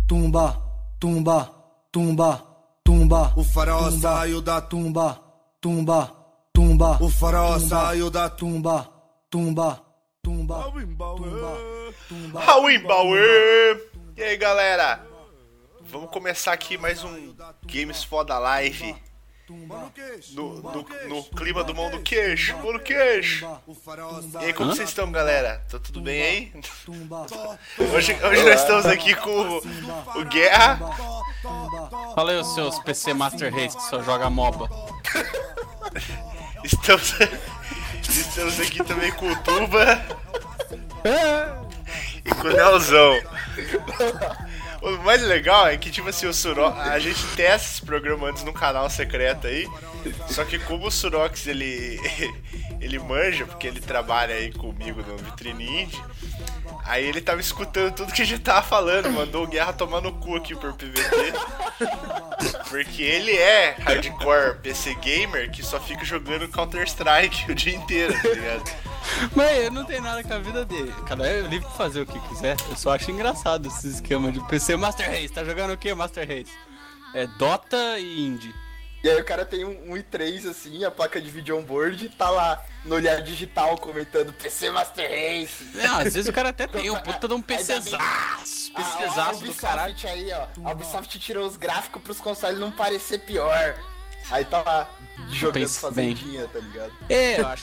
tumba, tumba, tumba, tumba. O faraó saiu da tumba, tumba, tumba. O faraó saiu da tumba, tumba, tumba. Hauimbauê! E aí, galera? Vamos começar aqui mais um Games Foda Live. No clima do mão do queixo, mão do queixo. E aí, como vocês estão, galera? Tá tudo bem aí? Hoje nós estamos aqui com o Guerra. Fala aí os seus PC Master Race que só joga MOBA. Estamos aqui também com o Tuba e com o Nelzão. O mais legal é que, tipo assim, o Surox, a gente testa esse programa antes no canal secreto aí, só que como o Surox, ele manja, porque ele trabalha aí comigo no Vitrine Indie, aí ele tava escutando tudo que a gente tava falando, mandou o Guerra tomar no cu aqui por PVT, porque ele é hardcore PC gamer que só fica jogando Counter-Strike o dia inteiro, tá ligado? Mas eu não tenho nada com a vida dele. Cada um é livre pra fazer o que quiser. Eu só acho engraçado esse esquema de PC Master Race. Tá jogando o que, Master Race? É Dota e Indie. E aí o cara tem um i3 assim, a placa de vídeo on-board, e tá lá no olhar digital comentando PC Master Race. Não, às vezes o cara até tem um puta de um PCzaço. PCzaço do caralho. Aí, ó, a Ubisoft tirou os gráficos pros consoles não parecer pior. Aí tá lá, jogando fazendinha, tá ligado? É, eu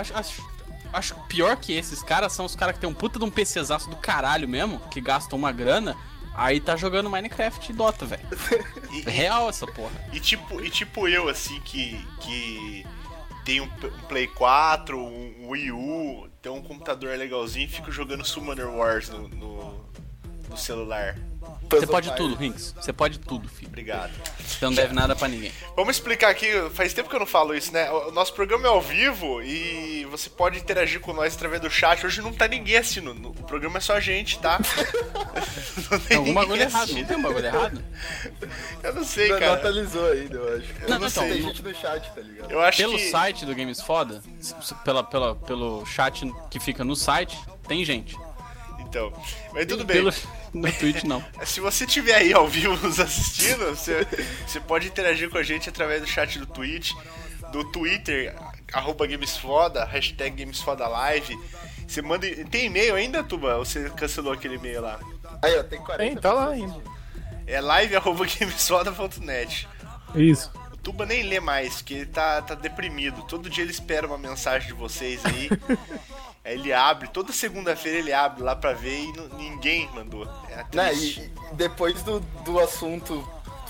acho pior que esses caras são os caras que tem um puta de um PCzaço do caralho mesmo, que gastam uma grana, aí tá jogando Minecraft e Dota, velho. Real essa porra. E tipo eu, assim, que tem um Play 4, um Wii U, tem um computador legalzinho e fico jogando Summoner Wars no celular. Você pode tudo, Rinks. Você pode tudo, filho. Obrigado. Você não deve nada pra ninguém. Vamos explicar aqui, faz tempo que eu não falo isso, né? O nosso programa é ao vivo e você pode interagir com nós através do chat. Hoje não tá ninguém assistindo, o programa é só a gente, tá? Não tem algum bagulho errado, não tem um bagulho errado? Eu não sei, cara. Não atualizou ainda, eu acho. Não sei. Tem gente no chat, tá ligado? Eu acho pelo que... site do Games Foda, pelo chat que fica no site, tem gente. Então, mas tudo bem. No Twitch não. Se você estiver aí ao vivo nos assistindo, você pode interagir com a gente através do chat do Twitch, do Twitter, @GamesFoda, hashtag GamesFodaLive. Você manda... Tem e-mail ainda, Tuba? Ou você cancelou aquele e-mail lá? Aí, ó, tem 40. Tá lá ainda. É live@gamesfoda.net. Isso. O Tuba nem lê mais, porque ele tá deprimido. Todo dia ele espera uma mensagem de vocês aí. Aí ele abre, toda segunda-feira ele abre lá pra ver e ninguém mandou. E depois do assunto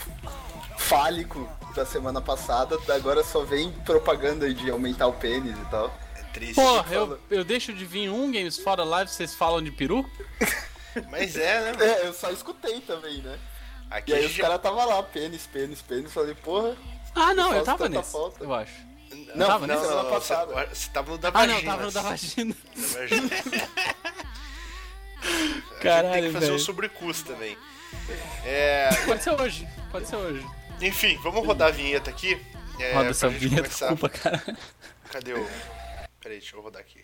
fálico da semana passada, agora só vem propaganda de aumentar o pênis e tal. É triste. Porra, eu deixo de vir um Games Foda Live, vocês falam de peru? Mas é, né? É, eu só escutei também, né? Aqui e aí os caras tava lá, pênis, falei, porra... Ah, não, eu tava nesse, falta. eu acho. Não, tava não, semana passada. Você tava no da vagina. Ah, não, tava no da vagina. Caralho, tem que fazer velho. um sobrecusto também. Pode ser hoje. Enfim, vamos rodar a vinheta aqui. Roda essa vinheta, começar. desculpa, caralho. Cadê o... Peraí, deixa eu rodar aqui.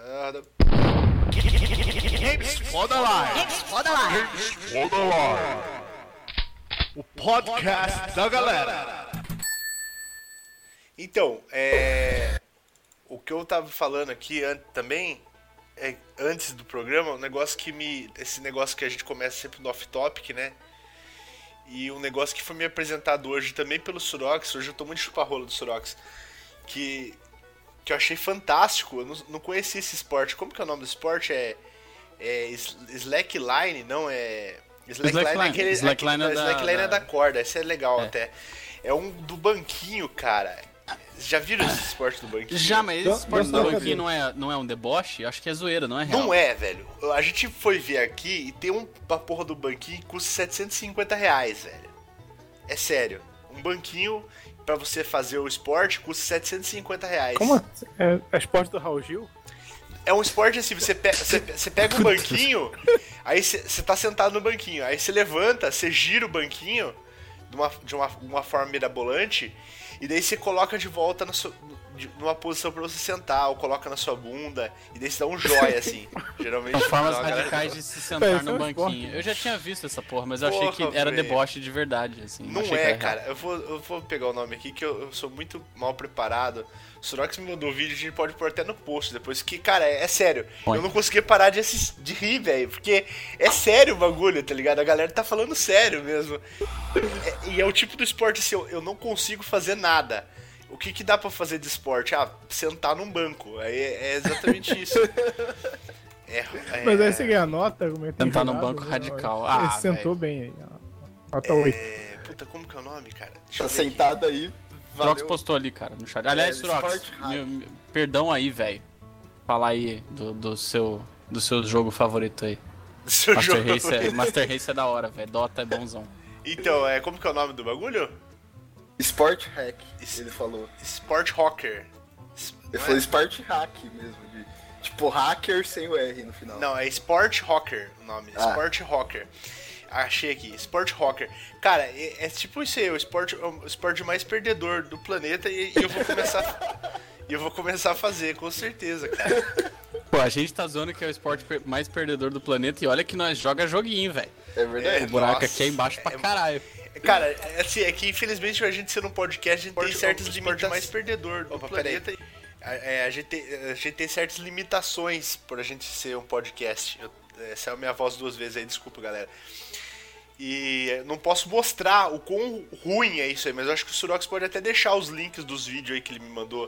Foda Live. O podcast da galera. Então, o que eu tava falando aqui também, antes do programa, esse negócio que a gente começa sempre no off-topic, né? E um negócio que foi me apresentado hoje também pelo Surox, hoje eu tô muito chupa-rola do Surox, que eu achei fantástico, eu não conhecia esse esporte. Como que é o nome do esporte? Slackline, não é... Slackline é da corda, esse é legal até. É um do banquinho, cara. Já viram esse esporte do banquinho? Já, mas esse esporte do banquinho não é um deboche? Acho que é zoeira, não é real. Não é, velho. A gente foi ver aqui e tem uma porra do banquinho que custa R$750, velho. É sério. Um banquinho pra você fazer o esporte custa R$750. Como? É esporte do Raul Gil? É um esporte assim, você pega um banquinho, aí você tá sentado no banquinho, aí você levanta, você gira o banquinho de uma forma mirabolante e daí você coloca de volta numa posição pra você sentar, ou coloca na sua bunda, e daí você dá um joia, assim. Geralmente. São formas dá uma radicais de se sentar Parece no um banquinho. esporte. Eu já tinha visto essa porra, mas eu achei Porra, que era velho. deboche de verdade, assim. Não achei que é, era cara. real. Eu vou pegar o nome aqui, que eu sou muito mal preparado. O Surox me mandou o vídeo, a gente pode pôr até no post depois. Que, cara, é sério. Põe. Eu não conseguia parar de rir, velho. Porque é sério o bagulho, tá ligado? A galera tá falando sério mesmo. E é o tipo do esporte assim, eu não consigo fazer nada. O que dá pra fazer de esporte? Ah, sentar num banco. É exatamente isso. Mas aí você ganha nota, como é que tem Sentar num jogado, banco né? radical. Ele Ah, sentou bem aí. Nota 8. Puta, como que é o nome, cara? Deixa Tá eu ver aqui. sentado aí. Surox Valeu. postou ali, cara, no chat. Aliás, Surox, Sport Hack. perdão aí, velho. Falar aí do seu jogo favorito aí. Seu jogo. Master Race é da hora, velho. Dota é bonzão. Então, como que é o nome do bagulho? Sport Hack, ele falou. Sport Rocker. Ele falou Sport Hack mesmo. Tipo, hacker sem o R no final. Não, é Sport Rocker o nome. Ah. Sport Rocker. Achei aqui, Sport Rocker. Cara, é tipo isso aí, o esporte mais perdedor do planeta e eu vou começar a fazer, com certeza, cara. Pô, a gente tá zoando que é o esporte mais perdedor do planeta e olha que nós joga joguinho, velho. É verdade? O buraco Nossa, aqui é embaixo pra caralho. Cara, assim, é que infelizmente a gente sendo um podcast, a gente tem certas limitações. Mais perdedor do planeta. A gente tem certas limitações por a gente ser um podcast. Essa é a minha voz 2 vezes aí, desculpa, galera. E não posso mostrar o quão ruim é isso aí, mas eu acho que o Surox pode até deixar os links dos vídeos aí que ele me mandou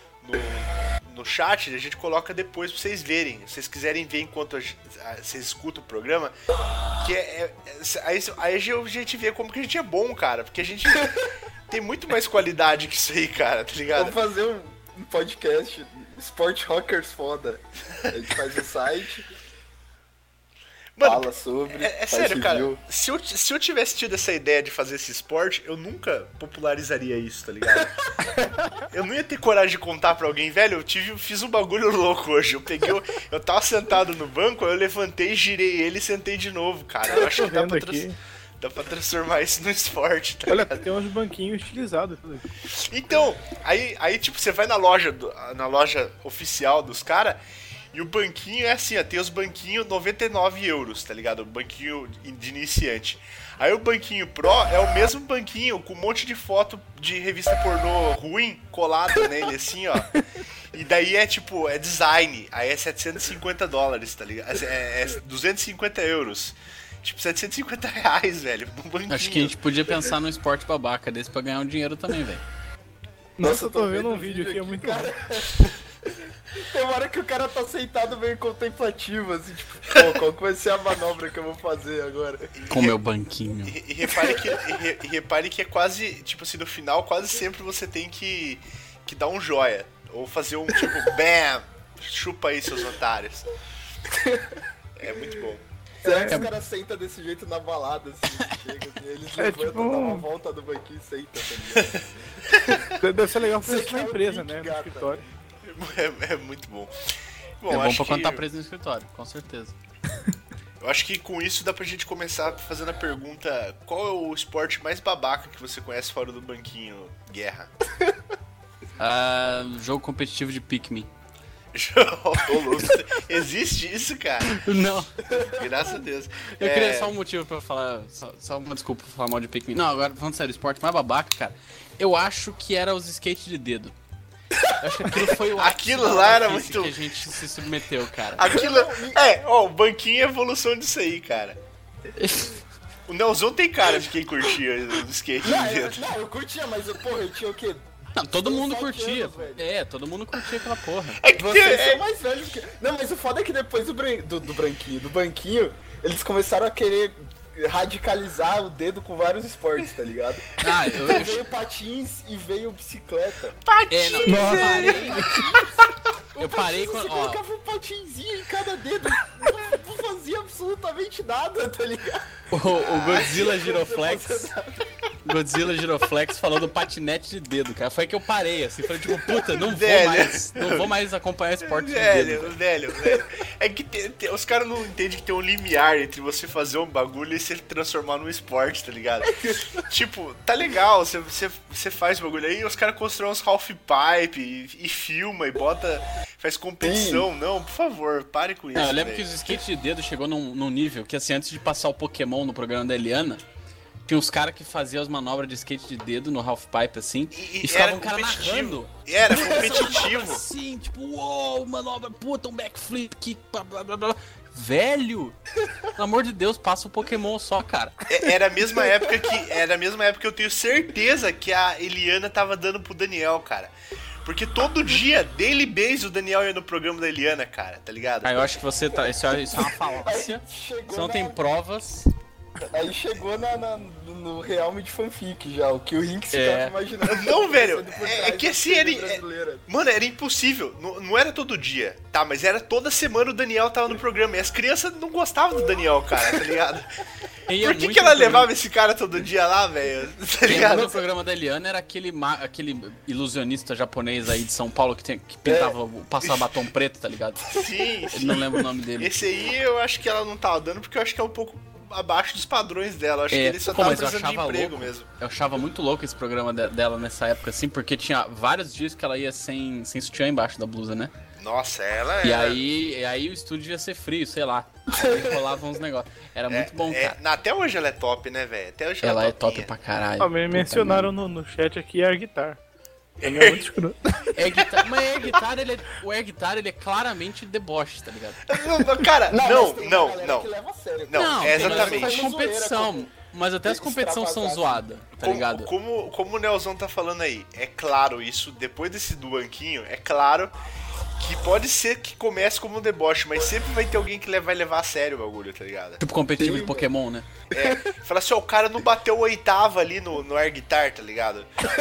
no chat, a gente coloca depois pra vocês verem. Se vocês quiserem ver enquanto vocês escutam o programa, que aí a gente vê como que a gente é bom, cara, porque a gente tem muito mais qualidade que isso aí, cara, tá ligado? Vamos fazer um podcast, Sport Rockers foda. A gente faz o site, Mano, fala sobre, é faz sério, cara, review. se eu tivesse tido essa ideia de fazer esse esporte, eu nunca popularizaria isso, tá ligado? Eu não ia ter coragem de contar pra alguém, velho, fiz um bagulho louco hoje, eu tava sentado no banco, aí eu levantei, girei ele e sentei de novo, cara, eu acho que dá vendo pra, aqui. dá pra transformar isso no esporte, tá Olha, ligado? tem uns banquinhos utilizados. Tudo aqui. Então, aí tipo, você vai na loja oficial dos caras, e o banquinho é assim, ó, tem os banquinhos 99 euros, tá ligado? O banquinho de iniciante. Aí o banquinho Pro é o mesmo banquinho, com um monte de foto de revista pornô ruim colada nele, assim, ó. E daí é tipo, é design, aí é $750, tá ligado? É 250 euros. Tipo, 750 reais, velho, num banquinho. Acho que a gente podia pensar num esporte babaca desse pra ganhar um dinheiro também, velho. Nossa, eu tô vendo um vídeo aqui, é muito cara. bom. Tem uma hora que o cara tá sentado meio contemplativo, assim, tipo, pô, qual que vai ser a manobra que eu vou fazer agora? Com meu banquinho. E repare que é quase, tipo assim, no final, quase sempre você tem que dar um joia. Ou fazer um tipo, bam, chupa aí, seus otários. É muito bom. Será que os caras sentam desse jeito na balada, assim, chega, assim, eles levantam, tipo dão uma volta no banquinho e sentam, tá ligado? Deve ser legal fazer Você isso na quer o empresa, link, né? No gata. escritório. É muito bom. É bom acho pra quando que- tá preso no escritório, com certeza. Eu acho que com isso dá pra gente começar fazendo a pergunta: qual é o esporte mais babaca que você conhece fora do banquinho, Guerra? Jogo competitivo de Pikmin. Ô, louco, existe isso, cara? Não. Graças a Deus. Eu queria só um motivo pra falar, só uma desculpa pra falar mal de Pikmin. Não, agora falando sério, o esporte mais babaca, cara, eu acho que era os skates de dedo. Eu acho que aquilo foi o ápice Aquilo da lá era maluquice muito- que a gente se submeteu, cara. Aquilo. O banquinho é evolução disso aí, cara. O Nelzão tem cara de quem curtia o skate Não, de dedo. eu curtia, mas, porra, eu tinha o quê? Não, todo mundo 17 curtia. anos, velho. Todo mundo curtia aquela porra. É que Vocês são mais velhos que... Não, mas o foda é que depois do banquinho, eles começaram a querer radicalizar o dedo com vários esportes, tá ligado? Ah, eu Veio patins e veio bicicleta. eu parei Patins, com. Você Ó, colocava um patinzinho em cada dedo, não fazia absolutamente nada, tá ligado? o Godzilla Giroflex. Godzilla Giroflex falou do patinete de dedo, cara. Foi aí que eu parei, assim. Falei, tipo, puta, não vou mais acompanhar esporte de dedo. Velho. É que os caras não entendem que tem um limiar entre você fazer um bagulho e se transformar num esporte, tá ligado? Tipo, tá legal, você faz o bagulho aí e os caras constroem uns half-pipe e filma e bota, faz competição. Sim. Não, por favor, pare com isso. Não, eu lembro véio. que os skates de dedo chegou num nível que, assim, antes de passar o Pokémon no programa da Eliana, tinha uns caras que faziam as manobras de skate de dedo no half-pipe, assim, e ficavam um cara narrando. Era competitivo. Assim, tipo, uou, manobra, puta, um backflip, kick, blá, blá, blá, blá. Velho, pelo amor de Deus, passa o Pokémon só, cara. Era a mesma época que eu tenho certeza que a Eliana tava dando pro Daniel, cara. Porque todo dia, daily base, o Daniel ia no programa da Eliana, cara, tá ligado? Ah, eu acho que você tá. Isso é uma falácia. Você não tem provas. Aí chegou no realme de fanfic já, o que o Rinks tava imaginando. Não, velho, Passando por é trás que da assim, TV brasileira. mano, era impossível. Não era todo dia, tá? Mas era toda semana o Daniel tava no programa. E as crianças não gostavam do Daniel, cara, tá ligado? Por que ela levava esse cara todo dia lá, velho? Tá Quem ligado? no programa da Eliana era aquele ilusionista japonês aí de São Paulo que pintava, passava batom preto, tá ligado? Sim, Ele não lembra o nome dele. Esse aí eu acho que ela não tava dando porque eu acho que é um pouco abaixo dos padrões dela. Eu acho que ele só tava mas eu precisando de achava emprego louco. mesmo. Eu achava muito louco esse programa dela nessa época, assim, porque tinha vários dias que ela ia sem sutiã embaixo da blusa, né? Nossa, ela E era... aí o estúdio ia ser frio, sei lá. Aí rolavam uns negócios. Era muito bom, cara. Até hoje ela é top, né, velho? Até hoje Ela é topinha. top pra caralho. Ah, me mencionaram no chat aqui Air Guitar. Ele é muito escroto. Mas o Air Guitar, ele é claramente deboche, tá ligado? Não, cara, Mas tem uma galera não. que leva a sério. Não, tem exatamente. mas competição. Mas até as competições são zoadas, tá ligado? Como o Nelson tá falando aí, é claro isso, depois desse do banquinho, é claro que pode ser que comece como um deboche, mas sempre vai ter alguém que vai levar a sério o bagulho, tá ligado? Tipo competitivo de Pokémon, né? Fala assim, ó, o cara não bateu o oitavo ali no air guitar, tá ligado?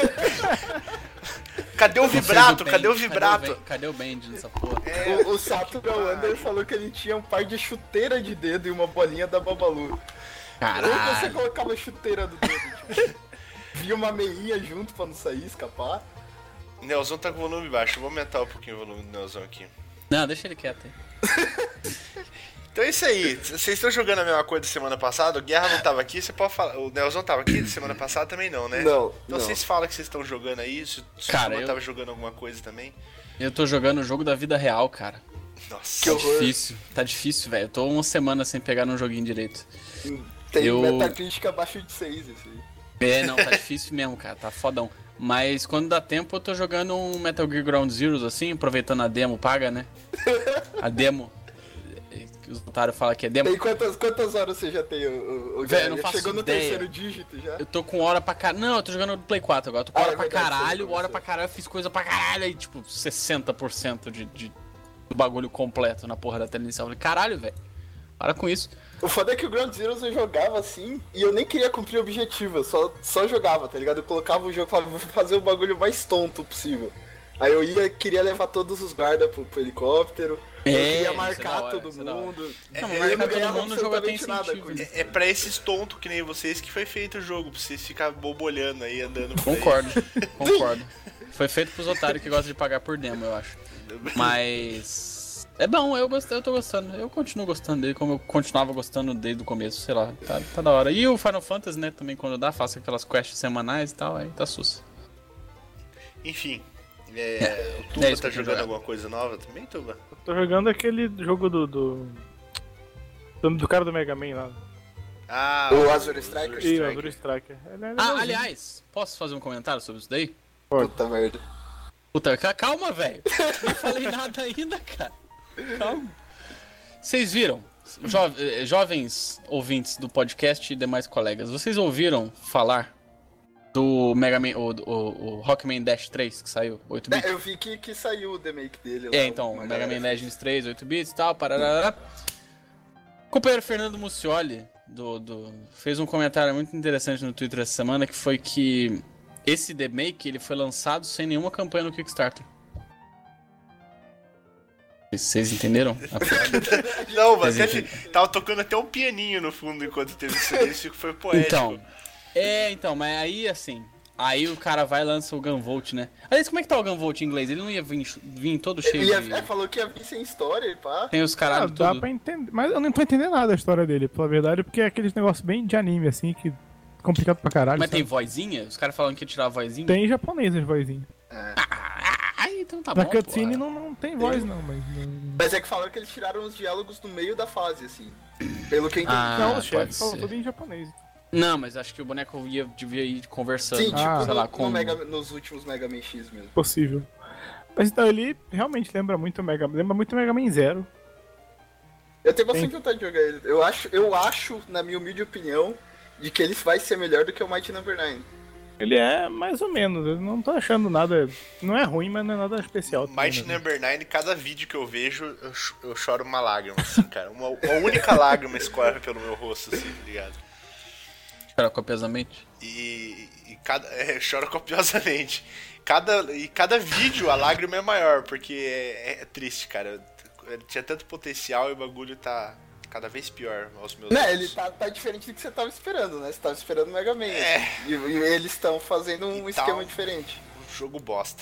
Cadê o vibrato? Cadê o vibrato? Cadê o band nessa porra? O Sato Gawander falou que ele tinha um par de chuteira de dedo e uma bolinha da Babalu. Onde você Caralho. colocava a chuteira do dedo? Tipo, via uma meinha junto pra não sair, escapar. Nelson tá com o volume baixo, eu vou aumentar um pouquinho o volume do Nelson aqui. Não, deixa ele quieto aí. Então é isso aí, vocês estão jogando a mesma coisa da semana passada, o Guerra não tava aqui, você pode falar, o Nelson tava aqui, semana passada também não, né? Não, Então não. vocês falam que vocês estão jogando aí, se o Cara, Silvio tava jogando alguma coisa também. Eu tô jogando o jogo da vida real, cara. Nossa, Tá difícil. Tá difícil, velho. Eu tô uma semana sem pegar num joguinho direito. Tem Eu- Metacritic abaixo de 6, esse aí. Não, tá difícil mesmo, cara. Tá fodão. Mas quando dá tempo eu tô jogando um Metal Gear Ground Zeroes, assim, aproveitando a demo paga, né? A demo. Que os otários falam que é demo. Tem quantas horas você já tem, o Velho, eu não já faço chegou no ideia. terceiro dígito já? Eu tô com hora pra caralho. Não, eu tô jogando no Play 4 agora. Eu tô com hora é pra verdade, caralho, você hora pra caralho. Eu fiz coisa pra caralho. Aí, tipo, 60% do bagulho completo na porra da tela inicial. Eu falei, caralho, velho. Para com isso. O foda é que o Ground Zeroes eu jogava assim e eu nem queria cumprir o objetivo, eu só jogava, tá ligado? Eu colocava o jogo e falava, vou fazer o bagulho mais tonto possível. Aí eu queria levar todos os guardas pro helicóptero, eu queria isso é marcar da hora, todo isso é da hora. mundo. Não, Eu marcar todo ganhava mundo no jogo até absolutamente nada incentivo, com isso. é pra esses tontos que nem vocês que foi feito o jogo, pra vocês ficarem bobolhando aí, andando por aí. Concordo. Foi feito pros otários que gostam de pagar por demo, eu acho. Mas. É bom, eu tô gostando. Eu continuo gostando dele, como eu continuava gostando desde o começo, sei lá. Tá da hora. E o Final Fantasy, né, também quando dá, faço aquelas quests semanais e tal, aí tá sus. Enfim, o Tuba isso que tá eu tô jogando jogando. alguma coisa nova também, Tuba? Tô jogando aquele jogo do cara do Mega Man lá. Ah, O Azure Striker? E o Azure Striker. Ele é Ah, legalzinho. aliás, posso fazer um comentário sobre isso daí? Puta merda. Puta, calma, velho. Não falei nada ainda, cara. Calma. Vocês viram, jovens ouvintes do podcast e demais colegas, vocês ouviram falar do Mega Man, o Rockman Dash 3 que saiu, 8-bit? Eu vi que saiu o remake dele lá. Então, uma Mega Man galera Legends 3, 8 bits e tal, parará. O companheiro Fernando Muccioli fez um comentário muito interessante no Twitter essa semana, que foi que esse remake ele foi lançado sem nenhuma campanha no Kickstarter. Vocês entenderam? Não, mas Mas enfim. tava tocando até um pianinho no fundo enquanto teve isso, isso foi poético. Então, Então, mas aí assim. Aí o cara vai e lança o Gunvolt, né? Aliás, como é que tá o Gunvolt em inglês? Ele não ia vir todo cheio de... Falou que ia vir sem história e pá. Tem os caralho Dá tudo. pra entender. Mas eu não tô entendendo nada da história dele, pela verdade, porque é aqueles negócios bem de anime, assim, que... complicado pra caralho. Mas sabe? tem vozinha? Os caras falando que ia tirar a vozinha? Tem japonês as vozinhas. Então tá Na bom, cutscene porra. não tem voz, não, mas... Mas é que falaram que eles tiraram os diálogos no meio da fase, assim. Pelo que eu entendi. Ah, Não, o pode chefe falou ser. tudo em japonês. Não, mas acho que o boneco devia ir conversando. Sim, tipo Ah, sei lá, nos últimos Mega Man X mesmo. Possível. Mas então ele realmente lembra muito Mega Man Zero. Eu tenho bastante vontade de jogar ele. Eu acho, na minha humilde opinião, de que ele vai ser melhor do que o Mighty Number 9. Ele é mais ou menos, eu não tô achando nada... Não é ruim, mas não é nada especial. Mighty também, né? Number 9, cada vídeo que eu vejo, eu choro uma lágrima, assim, cara. Uma única lágrima escorre pelo meu rosto, assim, tá ligado? Cara, copiosamente. Choro copiosamente. Cada vídeo a lágrima é maior, porque é triste, cara. Tinha tanto potencial e o bagulho tá cada vez pior aos meus Né, olhos. ele tá diferente do que você tava esperando, né? Você tava esperando o Mega Man. Assim. E eles estão fazendo um E esquema tal. diferente. Um jogo bosta.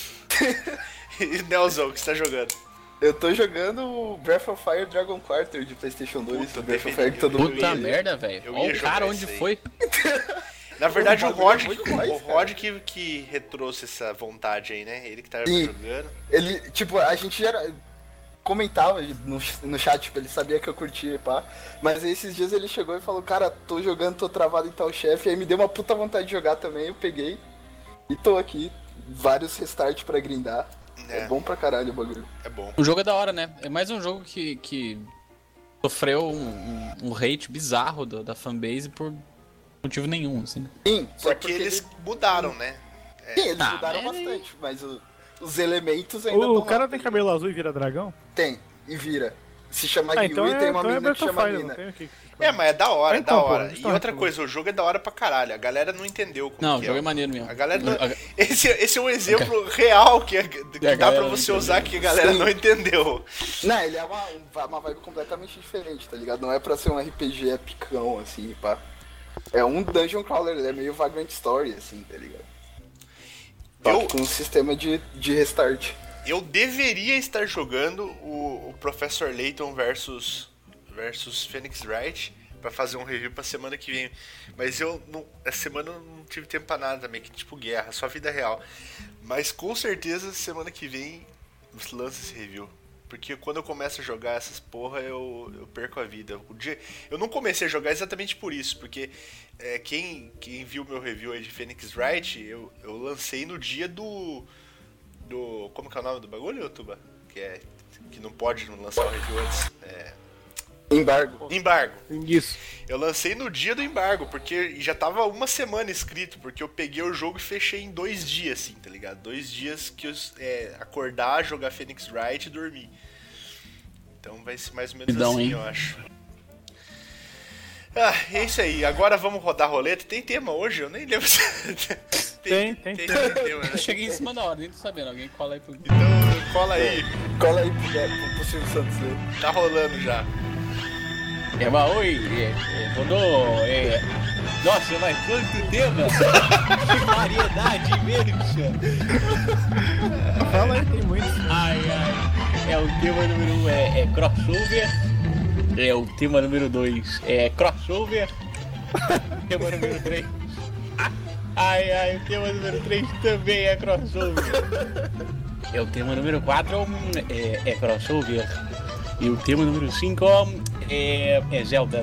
E Nelson, o que você tá jogando? Eu tô jogando o Breath of Fire Dragon Quarter de PlayStation 2. Puta, o Breath of defendi- Fire que todo mundo Puta ia- merda, velho. eu Olha ia o jogar cara isso onde aí. foi. Na verdade, o bagulho Rod, é muito mais, o cara. Rod que retrouxe essa vontade aí, né? Ele que tá Sim. jogando. Ele, tipo, a gente já comentava no chat, tipo, ele sabia que eu curtia e pá. Mas aí esses dias ele chegou e falou, cara, tô jogando, tô travado em tal chefe. Aí me deu uma puta vontade de jogar também, eu peguei. E tô aqui, vários restart pra grindar. É bom pra caralho o bagulho. É bom. O jogo é da hora, né? É mais um jogo que sofreu um hate bizarro da fanbase por motivo nenhum, assim. Sim, Só é que porque eles mudaram, né? Sim, eles Ah, mudaram mas- bastante, mas os elementos ainda O tão cara lá. tem cabelo azul e vira dragão? Tem, e vira. Se chama Ah, Ryu então e tem uma então menina que Breath of chama Fire, não Mina. tem o que... Mas é da hora, é da Então, pô, hora. eles E tão outra reclamando. coisa, o jogo é da hora pra caralho. A galera não entendeu como Não, o que jogo é maneiro mesmo. A galera não... A- Esse é um exemplo real que dá galera pra não você entendeu. usar que a galera Sim. não entendeu. Não, ele é uma vibe completamente diferente, tá ligado? Não é pra ser um RPG epicão, assim, pá. É um dungeon crawler, ele é meio Vagrant Story, assim, tá ligado? Só que com um sistema de restart. Eu deveria estar jogando o Professor Layton versus Phoenix Wright pra fazer um review pra semana que vem. Mas essa semana eu não tive tempo pra nada também, que tipo guerra, só vida real. Mas com certeza semana que vem lança esse review. Porque quando eu começo a jogar essas porra, eu perco a vida. Eu não comecei a jogar exatamente por isso, porque quem viu meu review aí de Phoenix Wright, eu lancei no dia do... Como que é o nome do bagulho, Tuba? Que não pode lançar o review antes. Embargo. Embargo. Isso. Eu lancei no dia do embargo, porque já tava uma semana escrito, porque eu peguei o jogo e fechei em 2 dias, assim, tá ligado? 2 dias que eu acordar, jogar Phoenix Wright e dormir. Então vai ser mais ou menos Então, assim, hein? eu acho. Ah, é isso aí. Agora vamos rodar a roleta. Tem tema hoje? Eu nem lembro. Tem. Tem tema, né? Eu cheguei em cima da hora, nem tô sabendo. Alguém cola aí pro... Então cola aí. Cola aí pro Silvio Santos aí. Tá rolando já. Mas oi, rodou, nossa, mas quanto tema! Que variedade imensa! Fala aí, tem muito. Ai, o tema número 1 é crossover. O tema número 2 é crossover. O tema número 3. O tema número 3 também é crossover. O tema número 4 é crossover. E o tema número 5 é Zelda.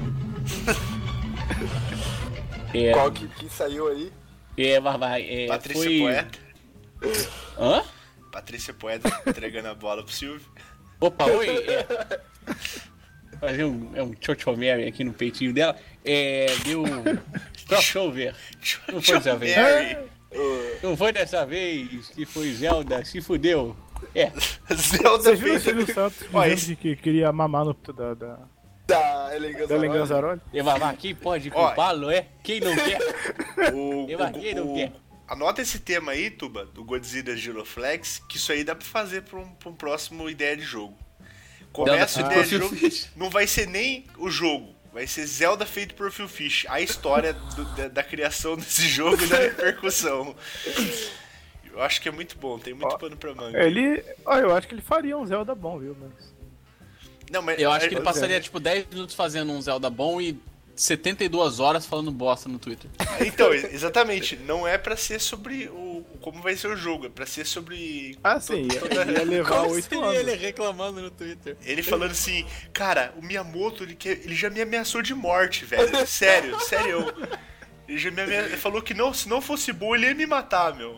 Qual que saiu aí? Patrícia foi... Poeta. Hã? Patrícia Poeta entregando a bola pro Silvio. Opa, oi! Fazer um Chochomary aqui no peitinho dela. Deu crossover. Não foi dessa vez. Mary. Não foi dessa vez que foi Zelda, se fudeu. Zelda Você viu o fez... Silvio Santos Ó, dizendo esse- que queria mamar no Da Ellen da Ellen Ganzaroli. Ganzaroli? Mas quem pode culpá-lo, Quem não quer? Quem não quer? Anota esse tema aí, Tuba, do Godzilla Giroflex, que isso aí dá pra fazer pra um próximo ideia de jogo. Começa a Não, ideia de eu jogo, fiz. não vai ser nem o jogo. vai ser Zelda feito por Phil Fish. A história da criação desse jogo e da repercussão. Eu acho que é muito bom, tem muito pano pra manga. Eu acho que ele faria um Zelda bom, viu? Não, mas Eu acho que ele passaria, tipo, 10 minutos fazendo um Zelda bom e 72 horas falando bosta no Twitter. Então, exatamente. Não é pra ser sobre como vai ser o jogo, é pra ser sobre... Ah, sim, ia levar Como 8 seria anos. ele reclamando no Twitter? Ele falando assim, cara, o Miyamoto, ele já me ameaçou de morte, velho. Sério. Ele já ele falou que se não fosse bom, ele ia me matar, meu.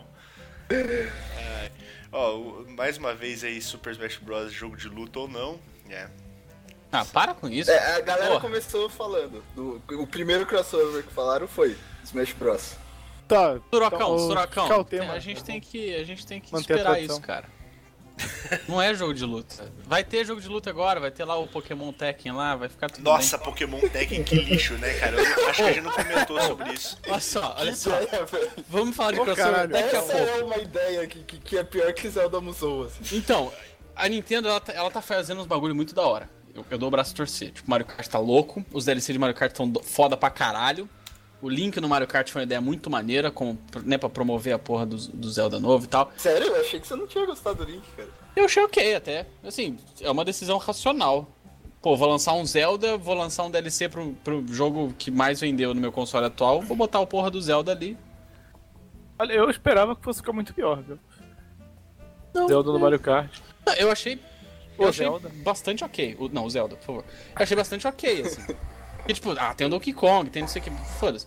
Mais uma vez aí, Super Smash Bros. Jogo de luta ou não, Ah, para com isso. A galera Porra. começou falando. O primeiro crossover que falaram foi Smash Bros. Tá, Suracão, ficar o tema. a gente tem que Manter a esperar tradição. isso, cara. Não é jogo de luta. Vai ter jogo de luta agora, vai ter lá o Pokémon Tekken lá, vai ficar tudo Nossa, Pokémon Tekken, que lixo, né, cara? Eu acho que a gente não comentou sobre isso. bem. Olha só. Ideia, velho. Vamos falar de Ô, crossover caralho. daqui a Essa pouco. é uma ideia que é pior que Zelda Musou, assim. Então, a Nintendo, ela tá fazendo uns bagulho muito da hora. Eu dou o braço a torcer. Tipo, Mario Kart tá louco, os DLC de Mario Kart tão foda pra caralho. O Link no Mario Kart foi uma ideia muito maneira, pra promover a porra do Zelda novo e tal. Sério? Eu achei que você não tinha gostado do Link, cara. Eu achei ok até. Assim, é uma decisão racional. Pô, vou lançar um Zelda, vou lançar um DLC pro jogo que mais vendeu no meu console atual, vou botar o porra do Zelda ali. Olha, eu esperava que fosse ficar muito pior, viu? Zelda no Mario Kart. Eu achei. O Eu achei Zelda. bastante ok. Não, o Zelda, por favor. Eu achei bastante ok, assim. Porque, tipo, tem o Donkey Kong, tem não sei o que. Foda-se.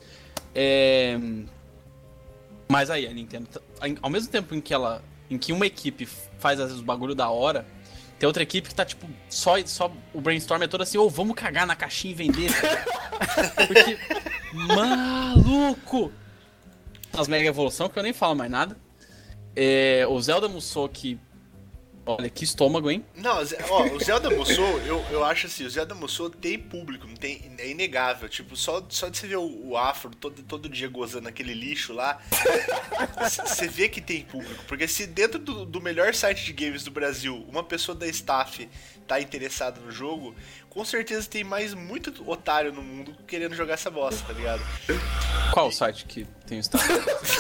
Mas aí, a Nintendo, ao mesmo tempo em que uma equipe faz às vezes o bagulho da hora, tem outra equipe que tá, tipo, só o brainstorm é todo assim, vamos cagar na caixinha e vender. Porque, maluco! As Mega Evolução, que eu nem falo mais nada. O Zelda Musou, que... Olha, que estômago, hein? Não, o Zelda Musou, eu acho assim, o Zelda Musou tem público, não tem, é inegável. Tipo, só de você ver o Afro todo dia gozando aquele lixo lá, você vê que tem público. Porque se dentro do melhor site de games do Brasil, uma pessoa da staff tá interessada no jogo, com certeza tem mais muito otário no mundo querendo jogar essa bosta, tá ligado? Qual o site que tem o status?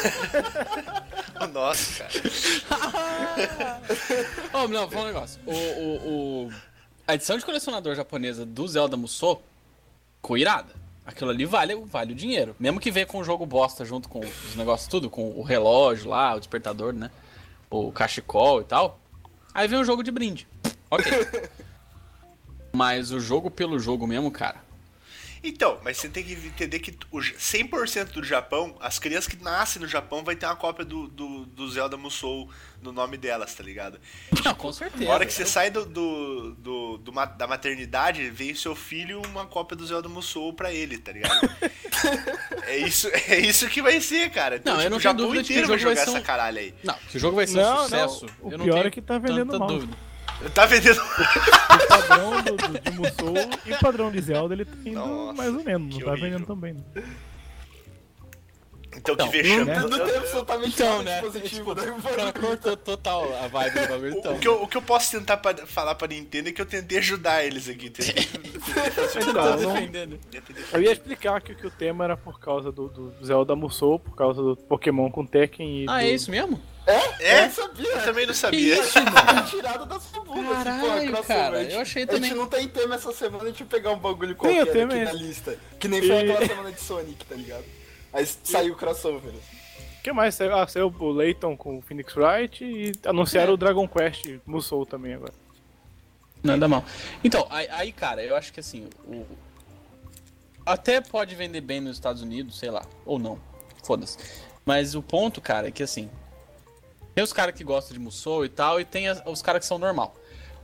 Nossa, cara. Não, vou falar um negócio. A edição de colecionador japonesa do Zelda Musou ficou irada. Aquilo ali vale o dinheiro. Mesmo que venha com o jogo bosta junto com os negócios tudo, com o relógio lá, o despertador, né? O cachecol e tal. Aí vem o jogo de brinde. Ok. Mas o jogo pelo jogo mesmo, cara. Então, mas você tem que entender que 100% do Japão, as crianças que nascem no Japão vai ter uma cópia do Zelda Musou no nome delas, tá ligado? Não, com certeza. Na hora que você sai da maternidade, vem o seu filho uma cópia do Zelda Musou pra ele, tá ligado? é isso que vai ser, cara. Então, Não, eu não o tenho Japão dúvida de que inteiro o vai jogo vai jogar ser essa caralho aí. Não, que o jogo vai ser um sucesso. O eu não pior tenho é que tá vendendo tanta mal. dúvida. Tá vendendo... O padrão de Musou e o padrão de Zelda, ele tá indo Nossa, mais ou menos. que Não tá horrível. vendendo tão bem, não. Então, que Não, vexame. né? Não tem absolutamente Então, nada né? de positivo, né? O cara cortou total a vibe do bagulho, então. O que eu posso tentar falar pra Nintendo é que eu tentei ajudar eles aqui. Tentei Ele tá defendendo. Eu ia explicar que o tema era por causa do Zelda Musou, por causa do Pokémon com Tekken e Ah, é isso mesmo? É? Eu não sabia. Eu também não Que sabia. isso, mano? Tirado da sua bunda. Caralho, cara, eu achei A também. gente não tem tema essa semana, a gente vai pegar um bagulho Tem, qualquer tema aqui é na esse. lista. Que nem foi aquela semana de Sonic, tá ligado? Aí saiu o crossover. O que mais? Saiu o Layton com o Phoenix Wright e anunciaram o Dragon Quest Musou também agora. Nada mal. Então, aí, cara, eu acho que assim, até pode vender bem nos Estados Unidos, sei lá, ou não. Foda-se. Mas o ponto, cara, é que assim, tem os caras que gostam de Musou e tal, e tem os caras que são normal.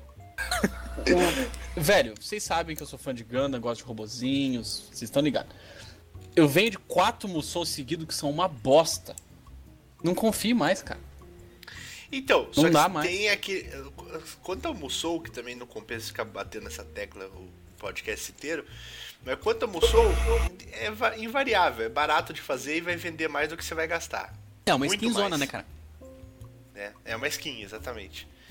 Velho, vocês sabem que eu sou fã de Gundam, gosto de robozinhos, vocês estão ligados. Eu venho de 4 Musou seguidos que são uma bosta. Não confio mais, cara. Então, Não só dá que mais. tem aqui. Quanto ao Musou, que também não compensa ficar batendo nessa tecla o podcast inteiro, mas quanto ao Musou, é invariável, é barato de fazer e vai vender mais do que você vai gastar. É uma Muito skinzona, mais. né, cara? É uma skin, exatamente.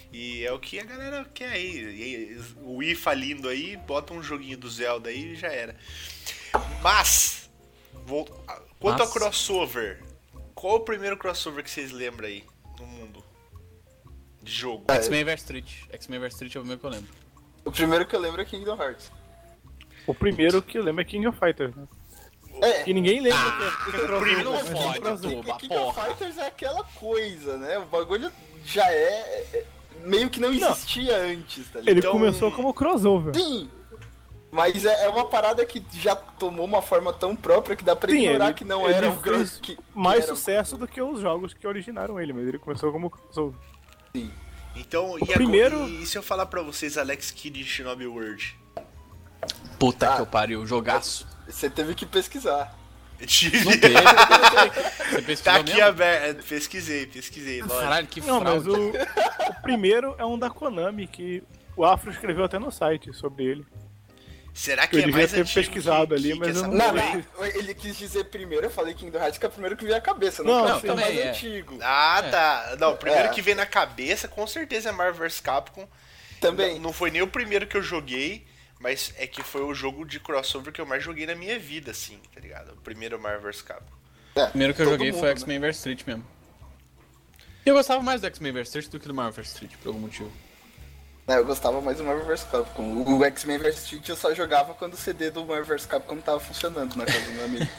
E é o que a galera quer aí. E o Wii falindo aí, bota um joguinho do Zelda aí e já era. Mas, quanto a crossover, qual o primeiro crossover que vocês lembram aí no mundo de jogo? X-Men vs Street. X-Men vs Street é o primeiro que eu lembro. O primeiro que eu lembro é Kingdom Hearts. O primeiro que eu lembro é King of Fighters, né? É, E ninguém lembra que é o primeiro crossover, mas é um pode, crossover. Tuba, King of Fighters é aquela coisa, né? O bagulho já meio que não existia antes, tá ligado? Ele Então- começou como crossover. Sim, mas é uma parada que já tomou uma forma tão própria que dá pra Sim, ignorar ele- que não ele era o fez que Mais era um- sucesso do que os jogos que originaram ele, mas ele começou como crossover. Então, primeiro- e se eu falar pra vocês Alex Kidd de Shinobi World? Puta Ah. que eu pariu, jogaço. Você teve que pesquisar. Não teve. Você pesquisou Tá aqui mesmo? aberto. Pesquisei, lógico. Caralho, que Não, mas fraude. o primeiro é um da Konami, que o Afro escreveu até no site sobre ele. Será que Eu é devia mais ter antigo pesquisado ali, que mas essa eu Não, porra aí? não, ele quis dizer primeiro, eu falei Kingdom Hearts que é o primeiro que veio à cabeça, Não, não, que é o também mais é. antigo. Ah, tá. Não, o primeiro É. que vem na cabeça com certeza é Marvel vs Capcom. Também. Não foi nem o primeiro que eu joguei, mas é que foi o jogo de crossover que eu mais joguei na minha vida, assim, tá ligado? O primeiro Marvel vs Capcom. É, O primeiro que eu todo joguei mundo, foi né? X-Men vs Street mesmo. E eu gostava mais do X-Men vs Street do que do Marvel vs Street, por algum motivo. Eu gostava mais do Marvel vs Capcom. O X-Men vs Street eu só jogava quando o CD do Marvel vs Capcom tava funcionando na casa do meu amigo.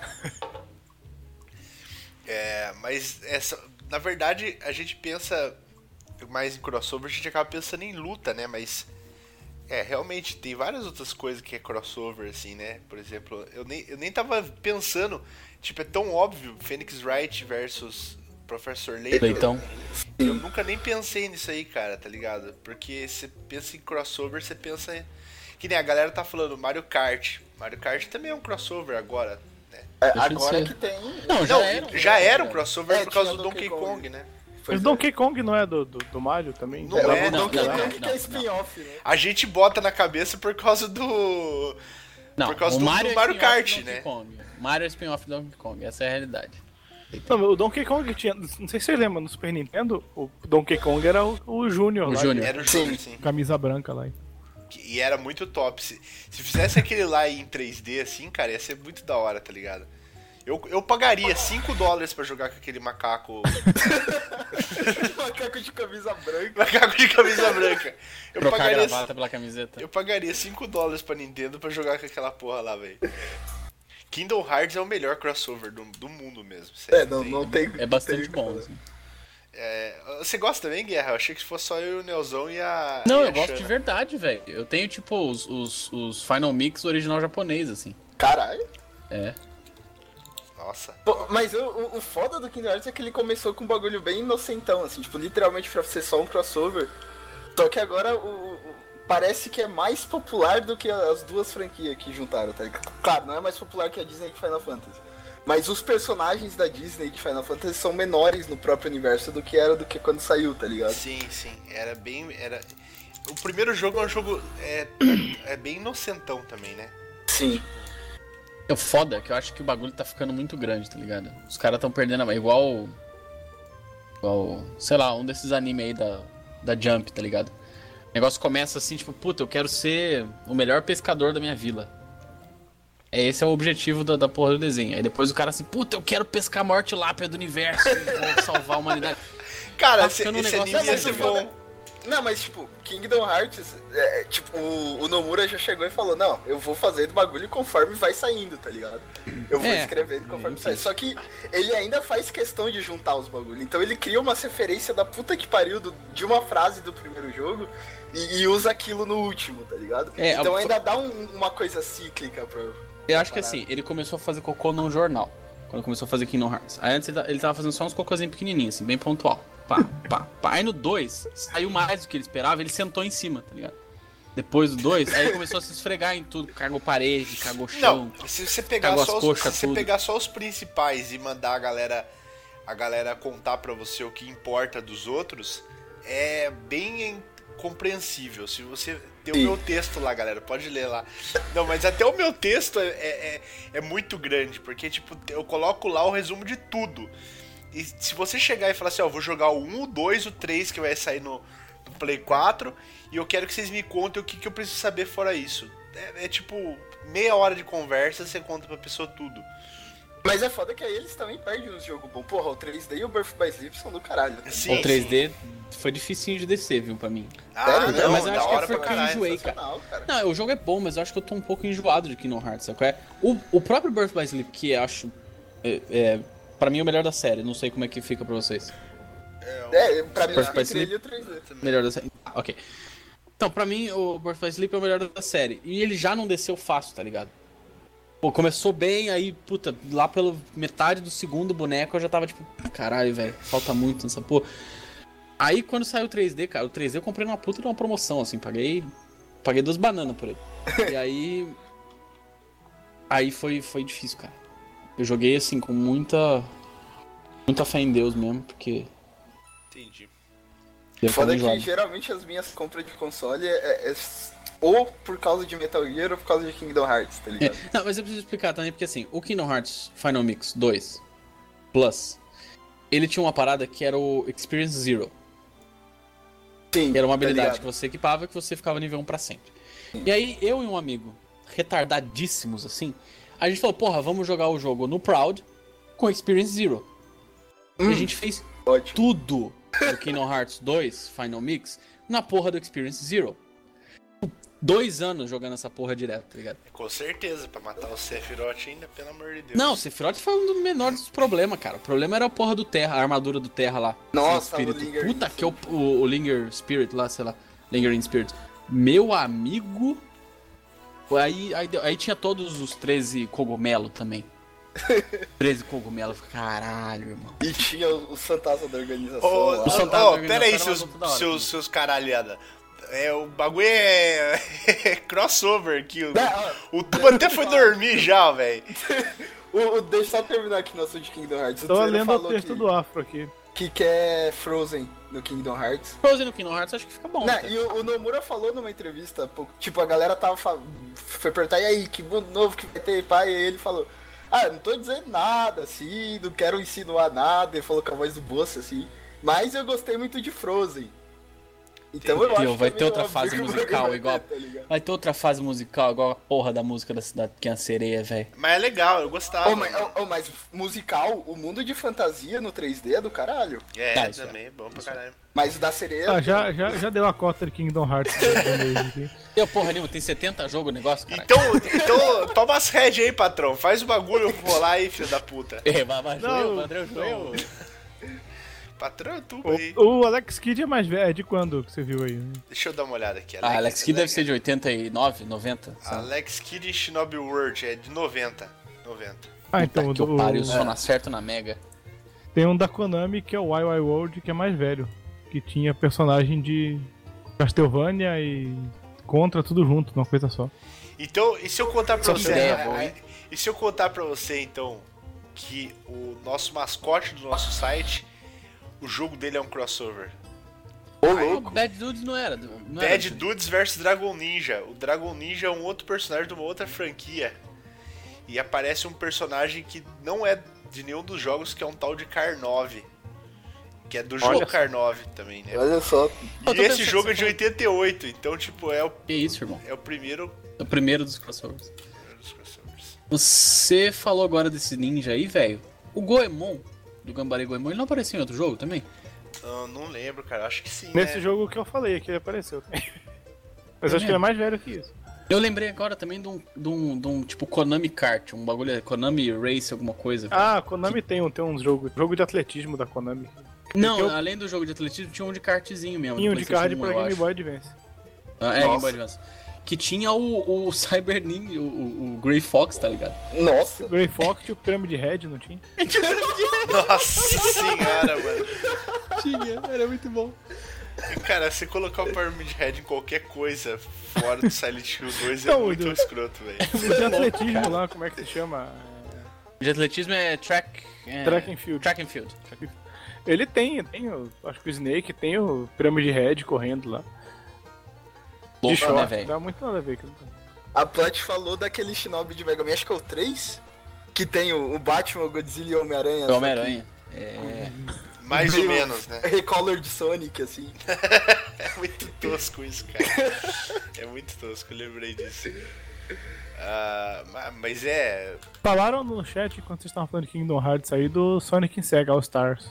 Mas na verdade a gente pensa mais em crossover, a gente acaba pensando em luta, né? Mas realmente tem várias outras coisas que é crossover, assim, né? Por exemplo, eu nem tava pensando, tipo, é tão óbvio, Phoenix Wright versus Professor Layton. Leitão. Eu nunca nem pensei nisso aí, cara, tá ligado? Porque você pensa em crossover, você pensa que nem a galera tá falando Mario Kart. Mario Kart também é um crossover agora, né? Deixa de Agora ser. que tem. Não, Não, já era um crossover É, por causa tinha do Donkey Kong, né? Mas Donkey Kong não é do Mario também? Não é, o Donkey não, Kong que não, é spin-off, né? A gente bota na cabeça por causa do... Não, Por causa o do Mario, Mario é Kart, spin-off do né? Donkey Kong. Mario é spin-off do Donkey Kong, essa é a realidade. Não, mas o Donkey Kong tinha. Não sei se você lembra, no Super Nintendo, o Donkey Kong era o Júnior O lá. Júnior. Era o jogo, assim. Camisa branca lá. E era muito top. Se fizesse aquele lá em 3D, assim, cara, ia ser muito da hora, tá ligado? Eu pagaria $5 pra jogar com aquele macaco... Macaco de camisa branca. macaco de camisa branca. Eu Trocar a pagaria... gravata pela camiseta. Eu pagaria $5 pra Nintendo pra jogar com aquela porra lá, velho. Kingdom Hearts é o melhor crossover do mundo mesmo. Sério, Não tem. É bastante tem- bom, assim. Você gosta também, Guerra? Eu achei que fosse só eu e o Neozão e a... Não, e a eu gosto Xana. de verdade, velho. Eu tenho, tipo, os Final Mix original japonês, assim. Caralho. É. Nossa. Pô, mas o foda do Kingdom Hearts é que ele começou com um bagulho bem inocentão, assim, tipo, literalmente pra ser só um crossover. Só que agora parece que é mais popular do que as duas franquias que juntaram, tá ligado? Claro, não é mais popular que a Disney que Final Fantasy. Mas os personagens da Disney de Final Fantasy são menores no próprio universo do que quando saiu, tá ligado? Sim. Era bem... O primeiro jogo é um jogo... É bem inocentão também, né? Sim. É o foda que eu acho que o bagulho tá ficando muito grande, tá ligado? Os caras tão perdendo a... Igual, sei lá, um desses anime aí da Jump, tá ligado? O negócio começa assim, tipo, puta, eu quero ser o melhor pescador da minha vila. Esse é o objetivo da porra do desenho. Aí depois o cara assim, puta, eu quero pescar a maior tilápia do universo, vou salvar a humanidade. Cara, Tá esse ficando um anime negócio ia ser assim, bom. Não, mas tipo, Kingdom Hearts, tipo, o Nomura já chegou e falou, não, eu vou fazer do bagulho conforme vai saindo, tá ligado? Eu vou escrevendo conforme sai. Só que ele ainda faz questão de juntar os bagulhos. Então ele cria uma referência da puta que pariu de uma frase do primeiro jogo e usa aquilo no último, tá ligado? Então ainda dá uma coisa cíclica pro... Eu acho que assim, ele começou a fazer cocô num jornal. Quando começou a fazer Kingdom Hearts. Aí antes ele tava fazendo só uns cocôzinhos pequenininhos, assim, bem pontual. Pá. Aí no 2, saiu mais do que ele esperava, ele sentou em cima, tá ligado? Depois do 2, aí ele começou a se esfregar em tudo, cagou parede, cagou chão. Não, se você pegar cagou só as coxas, se você tudo. pegar só os principais e mandar a galera contar pra você o que importa dos outros, é bem compreensível. Se você tem o meu texto lá, galera, pode ler lá. Não, mas até o meu texto é muito grande, porque tipo, eu coloco lá o resumo de tudo. E se você chegar e falar assim, ó, vou jogar o 1, o 2, o 3 que vai sair no no Play 4 e eu quero que vocês me contem o que eu preciso saber fora isso. É tipo, meia hora de conversa, você conta pra pessoa tudo. Mas é foda que aí eles também perdem uns jogos bons. Porra, o 3D e o Birth by Sleep são do caralho. Sim, O 3D foi dificinho de descer, viu, pra mim. Ah, não, mas eu da acho que hora foi pra porque eu caralho. enjoei, cara. Sensacional, cara. Não, o jogo é bom, mas eu acho que eu tô um pouco enjoado de Kingdom Hearts, sabe qual é? O próprio Birth by Sleep, que eu acho, pra mim, é o melhor da série. Não sei como é que fica pra vocês. Pra mim, Birth by entre ele Sleep. e o 3D. Melhor da série. Ok. Então, pra mim, o Birth by Sleep é o melhor da série. E ele já não desceu fácil, tá ligado? Pô, começou bem, aí, puta, lá pela metade do segundo boneco eu já tava tipo, caralho, velho, falta muito nessa porra. Aí quando saiu o 3D, cara, o 3D eu comprei numa puta de uma promoção, assim, paguei 2 bananas por ele. E aí foi difícil, cara. Eu joguei, assim, com muita fé em Deus mesmo, porque... Entendi. eu Foda tava que enjoado. geralmente as minhas compras de console é ou por causa de Metal Gear ou por causa de Kingdom Hearts, tá ligado? Não, mas eu preciso explicar também, porque assim, o Kingdom Hearts Final Mix 2 Plus, ele tinha uma parada que era o Experience Zero. Sim, Que era uma tá habilidade ligado? que você equipava que você ficava nível 1 pra sempre. E aí, eu e um amigo, retardadíssimos assim, a gente falou, porra, vamos jogar o jogo no Proud com Experience Zero. E a gente fez Ótimo. tudo do Kingdom Hearts 2 Final Mix na porra do Experience Zero. 2 anos jogando essa porra direto, tá ligado? Com certeza, pra matar o Sephiroth ainda, pelo amor de Deus. Não, o Sephiroth foi um dos menores dos problemas, cara. O problema era a porra do Terra, a armadura do Terra lá. Nossa, Sem o espírito. Lingering Puta que o Linger Spirit lá, sei lá. Lingering Spirit. Meu amigo. Aí tinha todos os 13 cogumelos também. 13 cogumelos. Caralho, irmão. E tinha o fantasma da organização. Ô, lá. O Fantasma da pera aí, Organização era uma luta da hora. seus caralhada. O bagulho é crossover aqui. O Tuba até foi dormir já, velho. Deixa eu só terminar aqui nosso de Kingdom Hearts. O Tô Tsuera lendo o falou texto do Afro aqui. que quer Frozen no Kingdom Hearts. Frozen no Kingdom Hearts acho que fica bom. Não, cara. e o Nomura falou numa entrevista, pô, tipo, a galera foi perguntar, e aí, que mundo novo que vai ter, pai? E aí ele falou, não tô dizendo nada, assim, não quero insinuar nada, ele falou com a voz do Bossa, assim, mas eu gostei muito de Frozen. Então eu acho Vai que ter outra meio fase óbvio que musical vai igual. ter, tá ligado? Vai ter outra fase musical igual a porra da música da cidade que é a sereia, velho. Mas é legal, eu gostava. Mas musical, o mundo de fantasia no 3D é do caralho. Tá, isso Também é bom pra caralho. Mas o da sereia... Ah, já deu a cota de Kingdom Hearts do mês aqui. Eu, porra nenhuma, tem 70 jogos o negócio, cara. Então toma as rédeas aí, patrão. Faz o bagulho, eu vou lá aí, filho da puta. Mas Não, o André joelho. Patrão é tudo aí. O Alex Kidd é mais velho. É de quando que você viu aí? Deixa eu dar uma olhada aqui. Alex Kidd deve ser de 89, 90. sabe? Alex Kidd e Shinobi World é de 90. Ah, então Puta que eu pariu, só não acerto na Mega. tem um da Konami que é o YY World, que é mais velho. Que tinha personagem de Castlevania e Contra tudo junto, numa coisa só. Então, e se eu contar pra Que você... ideia boa, hein? E se eu contar pra você, então, que o nosso mascote do nosso site, o jogo dele é um crossover? O Bad Dudes não era. Bad Dudes vs Dragon Ninja. O Dragon Ninja é um outro personagem de uma outra franquia. E aparece um personagem que não é de nenhum dos jogos, que é um tal de Karnov. Que é do jogo só. Karnov também, né? Olha só. E esse jogo é de 88, então, tipo, é Que isso, irmão? o primeiro É o primeiro dos crossovers. dos crossovers. Você falou agora desse ninja aí, velho. O Goemon, do Gambare Goemon, ele não apareceu em outro jogo também? Não lembro, cara. Acho que sim, Nesse né? jogo que eu falei, que ele apareceu. Mas acho que ele é mais velho que isso. Eu lembrei agora também de um tipo Konami Kart, um bagulho, Konami Race, alguma coisa. Ah, a Konami tem um jogo de atletismo da Konami. Não, eu- além do jogo de atletismo, tinha um de kartzinho mesmo. Tinha um do de PlayStation card 1, pra eu Game acho. Boy Advance. Game Boy Advance. Que tinha o Cyber Ninja, o Grey Fox, tá ligado? Nossa. O Grey Fox tinha o Pyramid Head, não tinha? Nossa senhora, mano. Tinha, era muito bom. Cara, se colocar o Pyramid Head em qualquer coisa fora do Silent Hill 2 é Não, muito Edu. escroto, velho. O de atletismo lá, como é que se chama? De atletismo é track... Track and Field. Track and Field. Ele tem acho que o Snake tem o Pyramid Head correndo lá. De Louco, short, né, velho? dá muito nada a ver. A Plat falou daquele Shinobi de Mega Man, acho que é o 3, que tem o Batman, o Godzilla e o Homem-Aranha. É só Homem-Aranha. É... Mais ou meio menos, né? Recolor de Sonic, assim. É muito tosco isso, cara. É muito tosco, eu lembrei disso. Mas é... Falaram no chat, quando vocês estavam falando de Kingdom Hearts aí, do Sonic Sega All Stars.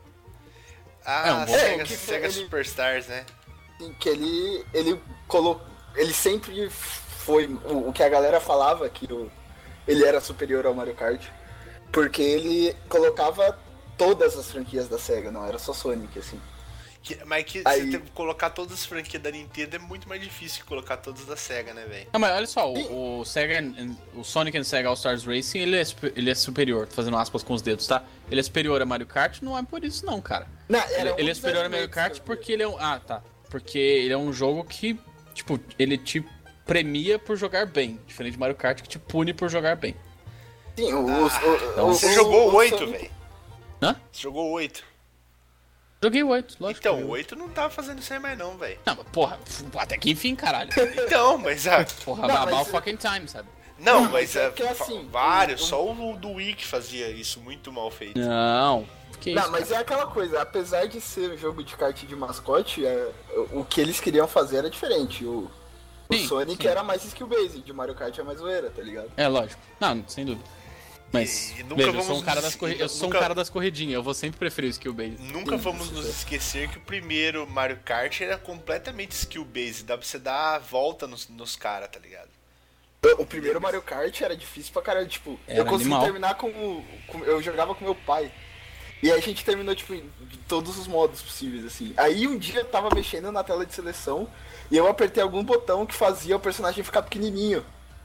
Sega Superstars, né? Que ele sempre foi o que a galera falava, que ele era superior ao Mario Kart, porque ele colocava todas as franquias da Sega, não era só Sonic, assim. Mas você colocar todas as franquias da Nintendo é muito mais difícil que colocar todas da Sega, né, velho? Não, mas olha só, o Sonic and Sega All-Stars Racing, ele é superior, tô fazendo aspas com os dedos, tá? Ele é superior a Mario Kart, não é por isso não, cara. Não, ele é superior a Mario Kart porque ele é um... Ah, tá. Porque ele é um jogo que, tipo, ele te premia por jogar bem, diferente de Mario Kart que te pune por jogar bem. Sim, você jogou 8, velho. Hã? Você jogou 8. Joguei 8, lógico. Então, o 8 não tava fazendo isso aí mais não, velho. Não, mas porra, até que enfim, caralho. Então, mas... Porra, Não, about mas- fucking time, sabe? Não, mas é que é assim, vários, só o do Wii que fazia isso muito mal feito. Não, que isso, Não, mas cara? é aquela coisa, apesar de ser um jogo de kart de mascote, o que eles queriam fazer era diferente. O Sim, Sonic sim. era mais skill-based, de Mario Kart é mais zoeira, tá ligado? É, lógico. Não, sem dúvida. Mas, E nunca veja, eu vamos sou um cara nos- um nunca- cara das corridinhas, eu vou sempre preferir o skill base. Nunca vamos nos esquecer que o primeiro Mario Kart era completamente skill-based. Dá pra você dar a volta nos caras, tá ligado? O primeiro Mario Kart era difícil pra caralho, tipo, Era eu consegui animal. terminar eu jogava com meu pai. E aí a gente terminou, tipo, de todos os modos possíveis, assim. Aí um dia eu tava mexendo na tela de seleção e eu apertei algum botão que fazia o personagem ficar pequenininho.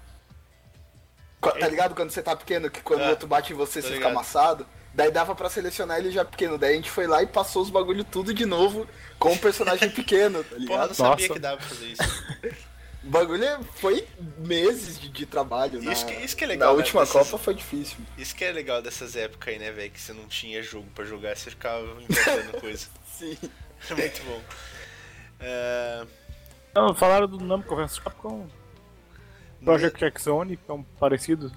Tá ligado? Quando você tá pequeno, que quando o outro bate em você, tô você ligado. fica amassado. Daí dava pra selecionar ele já pequeno. Daí a gente foi lá e passou os bagulho tudo de novo com o personagem pequeno, tá Porra, eu ligado? não sabia Nossa. que dava pra fazer isso. O bagulho foi meses de trabalho. Isso que é legal, Na né, última dessas- Copa foi difícil. Isso que é legal dessas épocas aí, né, velho? Que você não tinha jogo pra jogar, você ficava inventando coisa. Sim. É muito bom. Não, falaram do Namco vs Capcom. Project X Zone, que é um parecido.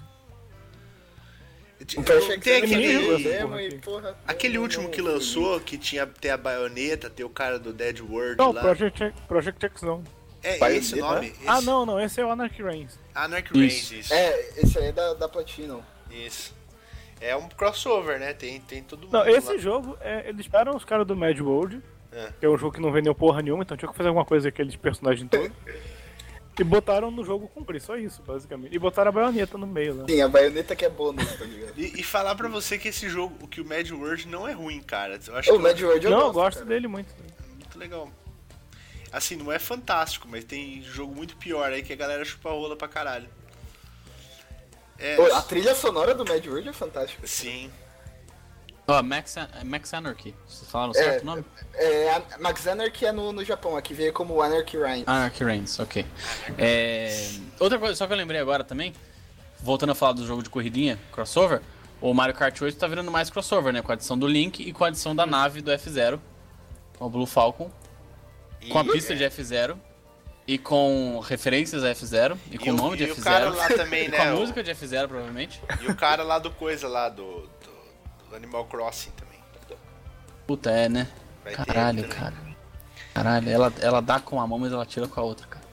O Project Tem X aquele- é aquele- demo e, porra, Aquele não- último não- que lançou, que tem a baioneta, tem o cara do Dead World Não, lá. Project X Zone. É Baioneta? esse o nome? Esse... Ah, não, esse é o Anarchy Reigns. Anarch Isso. Reigns, isso. É, esse aí é da Platinum. Isso. É um crossover, né? Tem todo mundo Não, lá. esse jogo, eles pegaram os caras do Mad World, É. que é um jogo que não vendeu porra nenhuma, então tinha que fazer alguma coisa com aqueles personagens todos. E botaram no jogo cumprir, só isso, basicamente. E botaram a baioneta no meio lá. Sim, a baioneta que é bônus, tá ligado? E falar pra você que esse jogo, que o Mad World não é ruim, cara. Eu acho O que Mad World Não, eu gosto, gosto cara. dele muito. é muito legal. Assim, não é fantástico, mas tem jogo muito pior aí que a galera chupa rola pra caralho. É, Pô, a trilha sonora do Mad World é fantástica. sim. Ó, Max Anarchy, vocês falaram certo o nome? A Max Anarchy é no Japão, aqui veio como Anarchy Reigns. Anarchy Reigns, ok. Outra coisa, só que eu lembrei agora também, voltando a falar do jogo de corridinha, crossover, o Mario Kart 8 tá virando mais crossover, né? Com a adição do Link e com a adição da nave do F-Zero, o Blue Falcon, com a pista de F-Zero, e com referências a F-Zero, e com o nome de E o cara F-Zero, lá também, e né? com a o- música de F-Zero, provavelmente. E o cara lá do coisa lá, do Animal Crossing também. Puta, é, né? Vai ter Caralho, também. cara. Caralho, ela dá com a mão, mas ela tira com a outra, cara.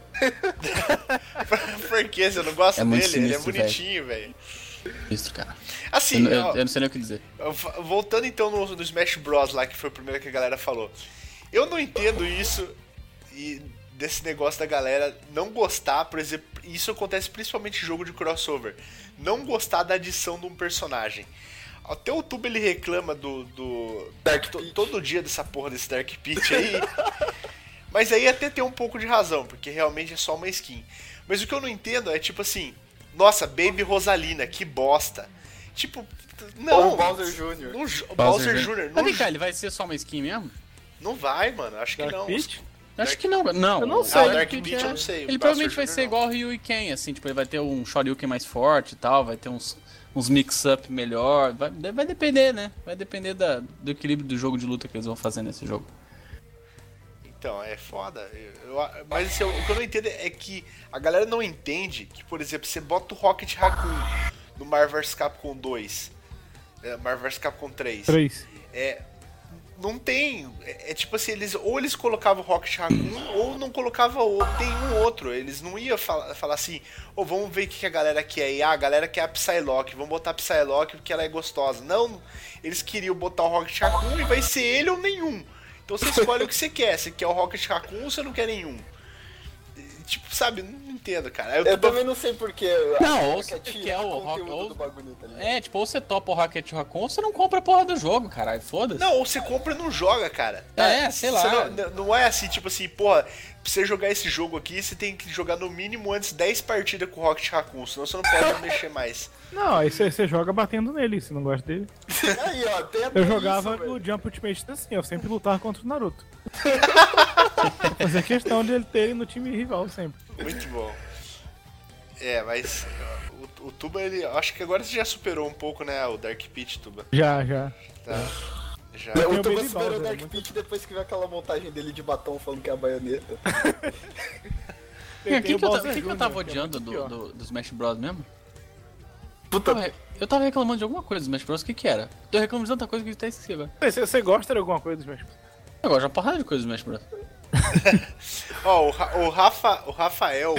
Por que? Você não gosta É muito dele? Ele é sinistro, bonitinho, velho. Isso, cara. Assim, Eu ó, não sei nem o que dizer. voltando então no Smash Bros lá, que foi o primeiro que a galera falou. Eu não entendo isso e desse negócio da galera não gostar, por exemplo, isso acontece principalmente em jogo de crossover, não gostar da adição de um personagem. Até o YouTube ele reclama do Dark to- Pit. todo dia dessa porra desse Dark Pit aí. Mas aí até tem um pouco de razão, porque realmente é só uma skin. Mas o que eu não entendo é tipo assim, nossa, Baby Rosalina, que bosta. Tipo, não. Ou o Bowser Jr. Bowser Jr. Mas vem cá, ele vai ser só uma skin mesmo? Não vai, mano. Acho que Dark não. Pit? Acho que não. Não, Eu não o sei. Ah, o Dark Pit Pit eu não sei. Ele O provavelmente Bowser vai Jr. ser igual o Ryu e Ken, assim, tipo, ele vai ter um Shoryuken mais forte e tal, vai ter uns mix-up melhor, vai depender, né? Vai depender do equilíbrio do jogo de luta que eles vão fazer nesse jogo. Então, é foda. Mas assim, o que eu não entendo é que a galera não entende que, por exemplo, você bota o Rocket Raccoon no Marvel vs Capcom 2, Marvel vs Capcom 3. 3. não tem. É tipo assim, eles colocavam o Rocket Raccoon ou não colocavam nenhum outro. Eles não iam falar assim, vamos ver o que a galera quer. A galera quer a Psylocke, vamos botar a Psylocke porque ela é gostosa. Não, eles queriam botar o Rocket Raccoon e vai ser ele ou nenhum. Então você escolhe o que você quer. Você quer o Rocket Raccoon ou você não quer nenhum? Tipo, sabe, não entendo, cara. Eu também não sei porquê. Não, ou você quer o conteúdo do bagulho, tá ligado? É, tipo, ou você topa o Rocket Raccoon ou você não compra a porra do jogo, caralho. Foda-se. Não, ou você compra e não joga, cara. Sei lá. Você não é assim, tipo assim, porra, pra você jogar esse jogo aqui, você tem que jogar no mínimo antes 10 partidas com o Rocket Raccoon, senão você não pode mexer mais. Não, aí você joga batendo nele, se não gosta dele. Aí, ó, tem Eu jogava no Jump Ultimate assim, eu sempre lutava contra o Naruto. Fazer questão de ele ter ele no time rival sempre. Muito bom. Mas o Tuba, ele. Acho que agora você já superou um pouco, né? O Dark Pit, Tuba. Já. Tá. Já. O Tem o Tuba Baby superou o Bowser, Dark muito- Pit depois que viu aquela montagem dele de batom falando que é a baioneta. Tem O que, o que, eu, Bowser que eu Jr., tava que é odiando muito pior. do Smash Bros mesmo? Puta, Eu tava reclamando de alguma coisa do Smash Bros, o que era? Tô reclamando de tanta coisa que eu até esqueci agora. Você gosta de alguma coisa dos meus? Eu gosto de uma porrada de coisa do Smash Bros. Ó, o Rafael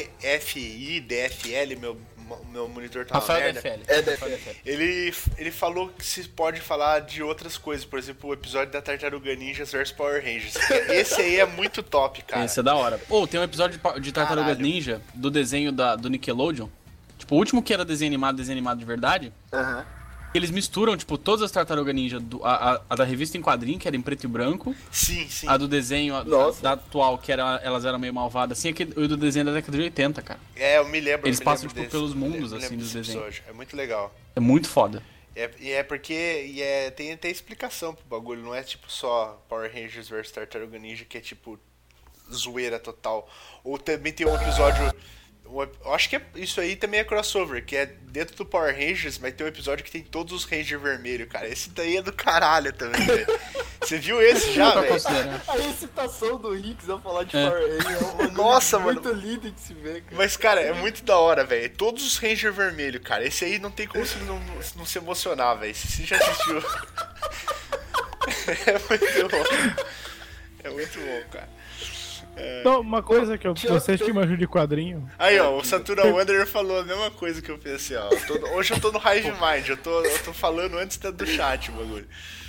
DFL, meu monitor tá uma Rafael merda. DFL. é DFL. Ele falou que se pode falar de outras coisas, por exemplo, o episódio da Tartaruga Ninjas vs Power Rangers. Esse aí é muito top, cara. Esse é da hora. Tem um episódio de Tartaruga Caralho. Ninja do desenho do Nickelodeon. Tipo, o último que era desenho animado de verdade. Aham. Eles misturam, tipo, todas as Tartaruga Ninja, a da revista em quadrinho, que era em preto e branco, Sim. a do desenho Nossa. da atual, que elas eram meio malvadas, assim, e do desenho da década de 80, cara. Eu me lembro. Eles eu me passam, lembro tipo, pelos mundos, eu me assim, lembro dos desse desenhos. episódio. É muito legal. É muito foda. Tem até explicação pro bagulho, não é tipo só Power Rangers vs Tartaruga Ninja, que é tipo zoeira total. Ou também tem um episódio. Eu acho que isso aí também é crossover, que é dentro do Power Rangers, mas tem um episódio que tem todos os Rangers vermelhos, cara. Esse daí é do caralho também, velho. Você viu esse já, Pra velho? considerar. A excitação do Hicks ao falar de É. Power Rangers é um bagulho Nossa, muito mano. lindo de se ver, cara. Mas, cara, é muito da hora, velho. Todos os Rangers vermelhos, cara. Esse aí não tem como você não se emocionar, velho. Se você já assistiu. É muito bom. É muito bom, cara. Então, uma coisa que Tinha- vocês que manjam de quadrinho. Aí, ó, o Satura Wanderer falou a mesma coisa que eu pensei, ó. Hoje eu tô no Hive Mind, eu tô falando antes do chat o bagulho.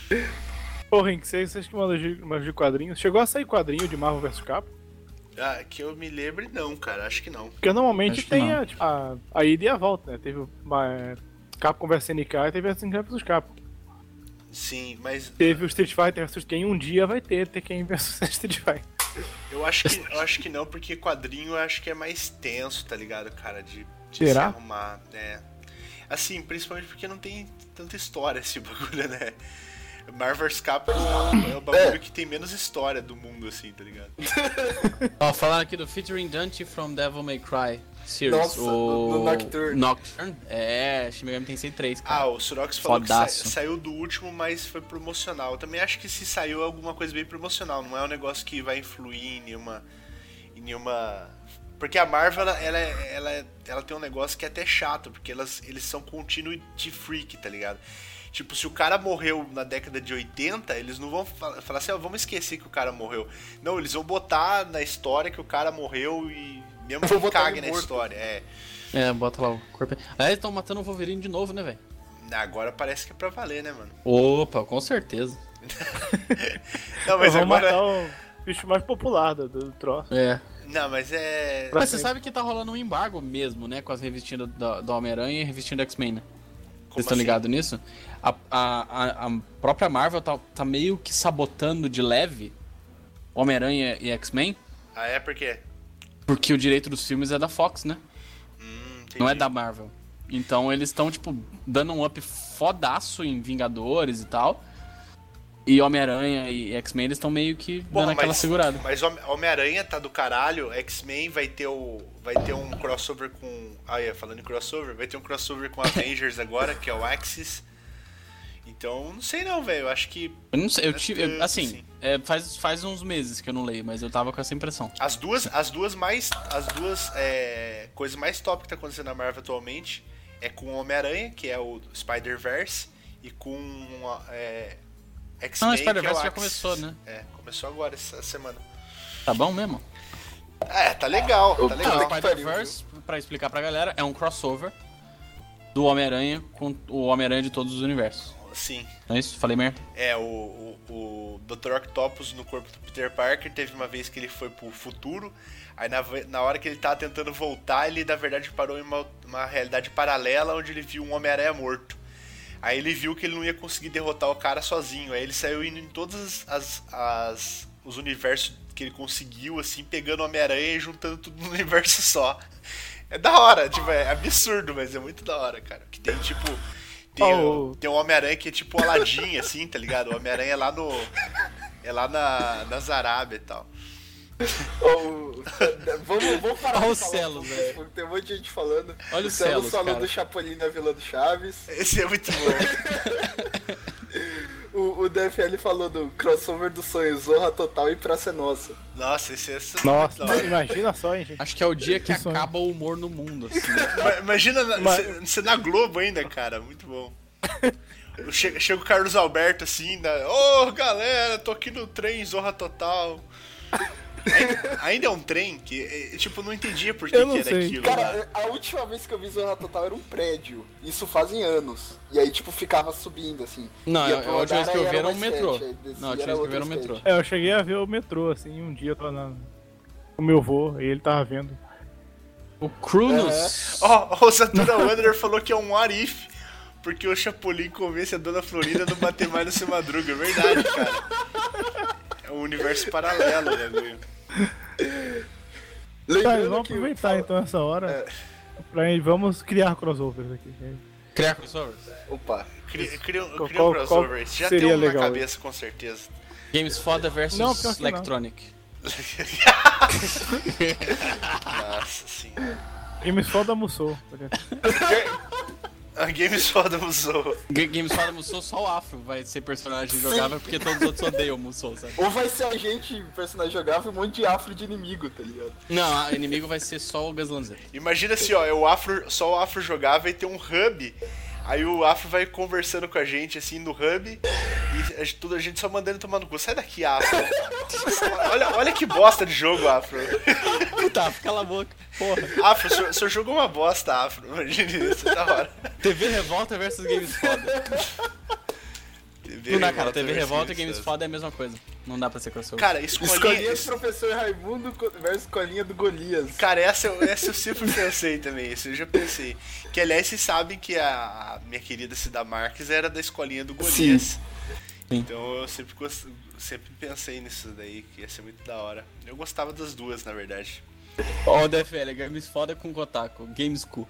Ô, Rink, vocês que manjam de quadrinhos. Chegou a sair quadrinho de Marvel vs Capcom? Ah, que eu me lembre, não, cara, acho que não. Porque normalmente Acho que tem não. a ida e a volta, né? Teve uma Capcom vs SNK e teve a SNK vs Capcom. Sim, mas Teve o Street Fighter vs Tekken, um dia vai ter Tekken vs Street Fighter. eu acho que não, porque quadrinho eu acho que é mais tenso, tá ligado, cara, de Será? se arrumar, né? Assim, principalmente porque não tem tanta história esse bagulho, né? Marvel vs Capcom é o bagulho que tem menos história do mundo, assim, tá ligado? Ó, falando aqui do Featuring Dante from Devil May Cry Series. Nossa, do Nocturne. Nocturne. É, Shin Megami Tensei 3, cara. Ah, o Surox falou que Fodaço. saiu do último, mas foi promocional. Eu também acho que se saiu é alguma coisa bem promocional, não é um negócio que vai influir em nenhuma... Porque a Marvel, ela tem um negócio que é até chato, porque eles são continuity freak, tá ligado? Tipo, se o cara morreu na década de 80, eles não vão falar assim, vamos esquecer que o cara morreu. Não, eles vão botar na história que o cara morreu e mesmo Vou que botar cague ele na morto. história. Bota lá o corpo. Eles estão matando o Wolverine de novo, né, velho? Agora parece que é pra valer, né, mano? Opa, com certeza. Não, mas Vamos agora... matar o bicho mais popular do troço. É. Não, mas é... Mas você sabe que tá rolando um embargo mesmo, né? Com as revistinhas do Homem-Aranha e revistinha do X-Men, né? Vocês estão assim? ligados nisso? A própria Marvel tá meio que sabotando de leve Homem-Aranha e X-Men, Ah, é por quê? porque o direito dos filmes é da Fox, né? Entendi. Não é da Marvel. Então eles estão, tipo, dando um up fodaço em Vingadores e tal. E Homem-Aranha e X-Men, eles estão meio que dando aquela segurada. Mas Homem-Aranha tá do caralho, X-Men vai ter um crossover com... falando em crossover, vai ter um crossover com Avengers agora, que é o Axis. Então, não sei não, velho, eu acho que... Eu não sei, tanto, assim, faz uns meses que eu não leio, mas eu tava com essa impressão. As duas coisas mais top que tá acontecendo na Marvel atualmente é com o Homem-Aranha, que é o Spider-Verse, e com X-Men, Não, o que é Spider-Verse o já Axe. começou, né? É, começou agora essa semana. Tá bom mesmo? É, tá legal, tá Ô, legal. puta O Spider-Verse, pra explicar pra galera, é um crossover do Homem-Aranha com o Homem-Aranha de todos os universos. Sim. Não é isso? Falei merda? É, o Dr. Octopus no corpo do Peter Parker teve uma vez que ele foi pro futuro, aí na hora que ele tava tentando voltar, ele na verdade parou em uma realidade paralela onde ele viu um Homem-Aranha morto. Aí ele viu que ele não ia conseguir derrotar o cara sozinho, aí ele saiu indo em todos os universos que ele conseguiu, assim, pegando o Homem-Aranha e juntando tudo num universo só. É da hora, tipo, é absurdo, mas é muito da hora, cara. Que tem, tipo... Tem um Homem-Aranha que é tipo o Aladdin, assim, tá ligado? O Homem-Aranha é lá no... É lá nas Arábia e tal. Vamos parar Olha de o falar Celos, sobre velho. isso, porque tem um monte de gente falando. Olha o Celos Celos, falou cara. do Chapolin na Vila do Chaves. Esse é muito bom. O DFL falou do crossover do sonho Zorra Total e Praça é Nossa. Nossa, esse é muito Nossa, da hora. imagina só, hein, gente. Acho que é o dia que sonho. acaba o humor no mundo, assim. Imagina você na Globo ainda, cara. Muito bom. Chega o Carlos Alberto assim, ô galera, tô aqui no trem Zorra Total. Ainda é um trem que, tipo, não entendia por que, Eu não que era sei. aquilo. né? Cara, a última vez que eu vi Zorra Total era um prédio. Isso fazem anos. E aí, tipo, ficava subindo, assim. Não, Ia a pro última vez que eu andar, vi aí era um uma metrô. sketch, aí descia, Não, a última era vez que eu vi era um outra metrô. sketch. Eu cheguei a ver o metrô, assim, um dia eu tava com o meu vô e ele tava vendo. O Cronos. Ó, o Satura Wanderer falou que é um what if, porque o Chapolin convence a Dona Florinda a não bater mais no seu Madruga. É verdade, cara. É um universo paralelo, né, meu? Tá, Lembrando vamos que aproveitar então essa hora. Vamos criar crossovers aqui. Criar crossovers. Opa. Cria um Qual crossover. Você já seria tem um legal? na cabeça, com certeza. Games Foda versus Não, pior que não. Electronic. Nossa senhora. Games Foda Musou. A Games Foda usou. Games Foda Musou, só o Afro vai ser personagem jogável porque todos os outros odeiam o Musou, sabe? Ou vai ser a gente, personagem jogável, e um monte de afro de inimigo, tá ligado? Não, o inimigo vai ser só o Gaslanzer. Imagina assim, ó, só o Afro jogava e tem um hub. Aí o Afro vai conversando com a gente, assim, no hub. E a gente só mandando tomar no cu. Sai daqui, Afro. olha que bosta de jogo, Afro. Tá, cala a boca. Porra. Afro, o senhor jogou uma bosta, Afro. Imagina isso, é da hora. TV Revolta versus Games Foda. Não dá, cara. TV Revolta e Games Foda é a mesma coisa. Não dá pra ser crossover. Cara, Escolinha do professor Raimundo versus escolinha do Golias. Cara, essa eu sempre pensei também, isso eu já pensei. Que, aliás, vocês sabem que a minha querida Cida Marques era da escolinha do Golias. Sim. Então eu sempre pensei nisso daí, que ia ser muito da hora. Eu gostava das duas, na verdade. Ó, o DFL, Games Foda com Kotaku. Games Cool.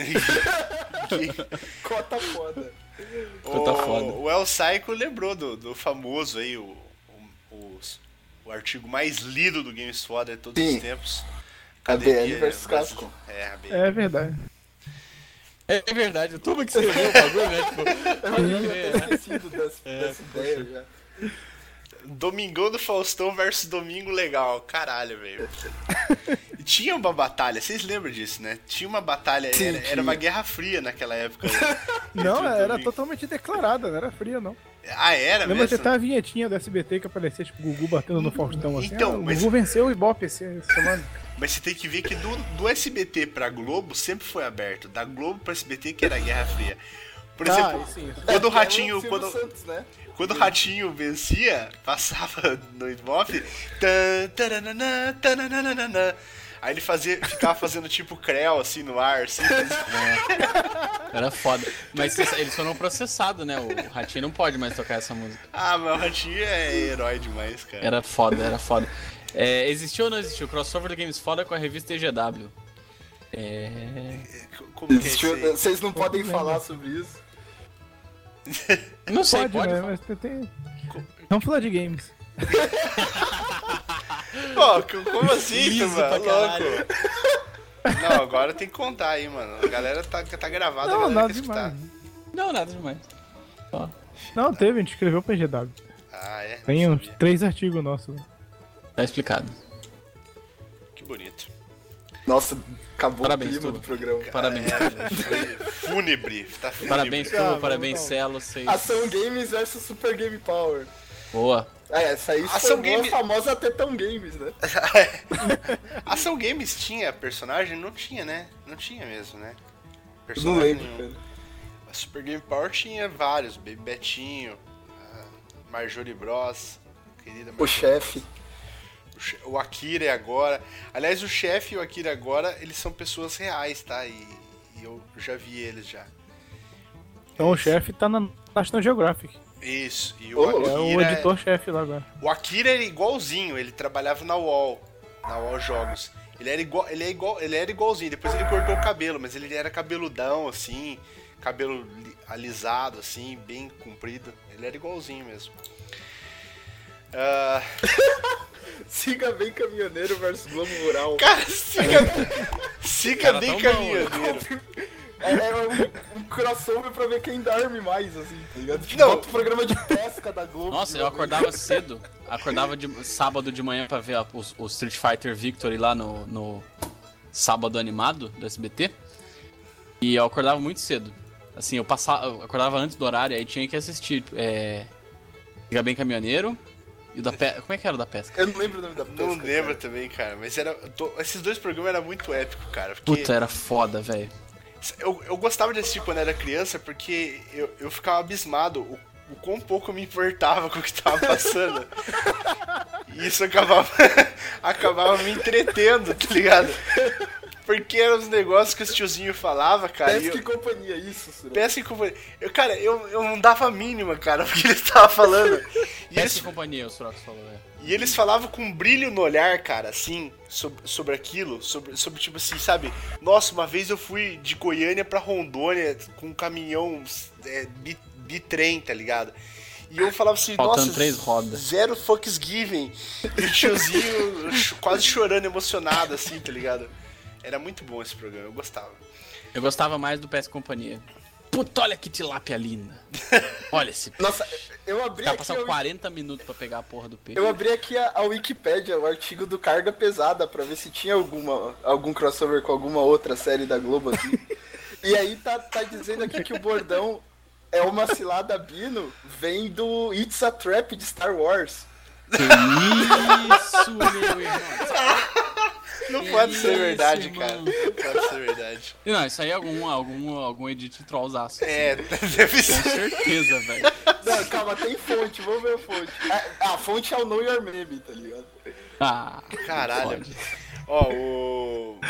Cota foda. Tá foda. O El Psycho lembrou do famoso aí, o artigo mais lido do Games Foda de todos Sim. os tempos. ABL versus Casco. É, a BL. É verdade. É verdade, eu tô que escreveu o bagulho, né? Tipo, Eu tô esquecido dessa ideia já. Domingão do Faustão versus Domingo Legal. Caralho, velho. Tinha uma batalha, vocês lembram disso, né? Tinha uma batalha, Sim, era uma tinha. Guerra Fria naquela época. Não, Entre o era Domingo. totalmente declarada, não era fria, não. Ah, era Lembra mesmo? até tá a vinhetinha do SBT que aparecia, tipo, o Gugu batendo no Faustão assim. Então, Ah, o mas- Gugu venceu o Ibope essa semana. Mas você tem que ver que do SBT pra Globo sempre foi aberto. Da Globo pra SBT que era a Guerra Fria. Por exemplo, sim. quando o É, Ratinho... Silvio Quando, Santos, né? quando o Ratinho vencia, passava no Ibope... tan, taranana, tananana. Aí ele ficava fazendo tipo creu assim no ar, assim. era foda. Mas eles foram processados, né? O Ratinho não pode mais tocar essa música. Ah, mas o Ratinho é herói demais, cara. Era foda, era foda. É, existiu ou não existiu? O crossover do Games Foda com a revista EGW. Como que é Existiu- isso aí? Vocês não podem falar sobre isso. Não sei, pode né? falar. Mas tem... Vamos falar de games. Pô, como assim, Liso mano? pra Louco. Não, agora tem que contar aí, mano. A galera tá gravada, a Não, galera nada quer escutar. demais. Não, nada demais. Só. Não, teve, a gente escreveu pra GW. Ah, é? Tem Não uns sabia. 3 artigos nossos. Tá explicado. Que bonito. Nossa, acabou Parabéns, o clima Tuba. do programa. Parabéns. Fúnebre. Tá fúnebre. Parabéns, Calma, Tuba, parabéns, calma. Celo. Vocês... Ação Games versus Super Game Power. Boa. Essa aí Ação foi Game- a famosa Tetão Games, né? Ação Games tinha personagem? Não tinha, né? Não tinha mesmo, né? Não Personagem lembro, nenhum. cara. A Super Game Power tinha vários. Baby Betinho, a Marjorie Bros. Querida O Marjorie chefe. O Akira agora. Aliás, o chefe e o Akira agora, eles são pessoas reais, tá? E eu já vi eles já. Então o chefe tá na National Geographic. Isso. E Ô, o É o Akira. editor-chefe lá agora. O Akira era igualzinho, ele trabalhava na UOL Jogos. Ele era igualzinho, depois ele cortou o cabelo, mas ele era cabeludão, assim, cabelo alisado, assim, bem comprido. Ele era igualzinho mesmo. Siga bem caminhoneiro versus Globo Rural. Cara, siga Cara, bem tão bom, caminhoneiro. É um crossover pra ver quem dorme mais, assim, tá ligado? Tipo, Não. bota o programa de pesca da Globo. Nossa, eu acordava cedo. Acordava de sábado de manhã pra ver o Street Fighter Victory lá no sábado animado do SBT. E eu acordava muito cedo. Assim, eu acordava antes do horário, aí tinha que assistir Siga Bem Caminhoneiro e o da pesca. Como é que era o da pesca? Eu não lembro o nome da pesca. Não lembro cara. também, cara, mas esses dois programas eram muito épicos, cara. Porque Puta, era foda, velho. eu gostava de assistir quando era criança porque eu ficava abismado o quão pouco eu me importava com o que tava passando. E isso acabava me entretendo, tá ligado? Porque eram os negócios que os tiozinho falava, cara. Pesca e companhia, isso, Sura. Pesca e companhia. Eu não dava a mínima, cara, porque eles estavam falando. E Pesca eles, e companhia, o Sorox falou, e eles falavam com um brilho no olhar, cara, assim, sobre aquilo, sobre tipo assim, sabe? Nossa, uma vez eu fui de Goiânia pra Rondônia com um caminhão bitrem, tá ligado? E eu falava assim, Faltando nossa, 3 rodas. zero fucks given. E o tiozinho quase chorando, emocionado, assim, tá ligado? Era muito bom esse programa, eu gostava. Eu gostava mais do Pesca e Companhia. Puta, olha que tilápia linda. Olha esse peixe. Nossa, eu abri Cara, aqui... passava 40 minutos pra pegar a porra do peixe. Eu abri aqui a Wikipédia, o artigo do Carga Pesada, pra ver se tinha algum crossover com alguma outra série da Globo, assim. E aí tá dizendo aqui que o bordão é uma cilada bino, vem do It's a Trap de Star Wars. Que isso, meu irmão. Não pode ser Isso, verdade, irmão. cara. Não pode ser verdade. Não, isso aí é algum edit trollzaço. É, deve Com ser. certeza, velho. Não, calma, tem fonte, vamos ver a fonte. A fonte é o Know Your Meme, tá ligado? Ah, Caralho. pode. Ó, o.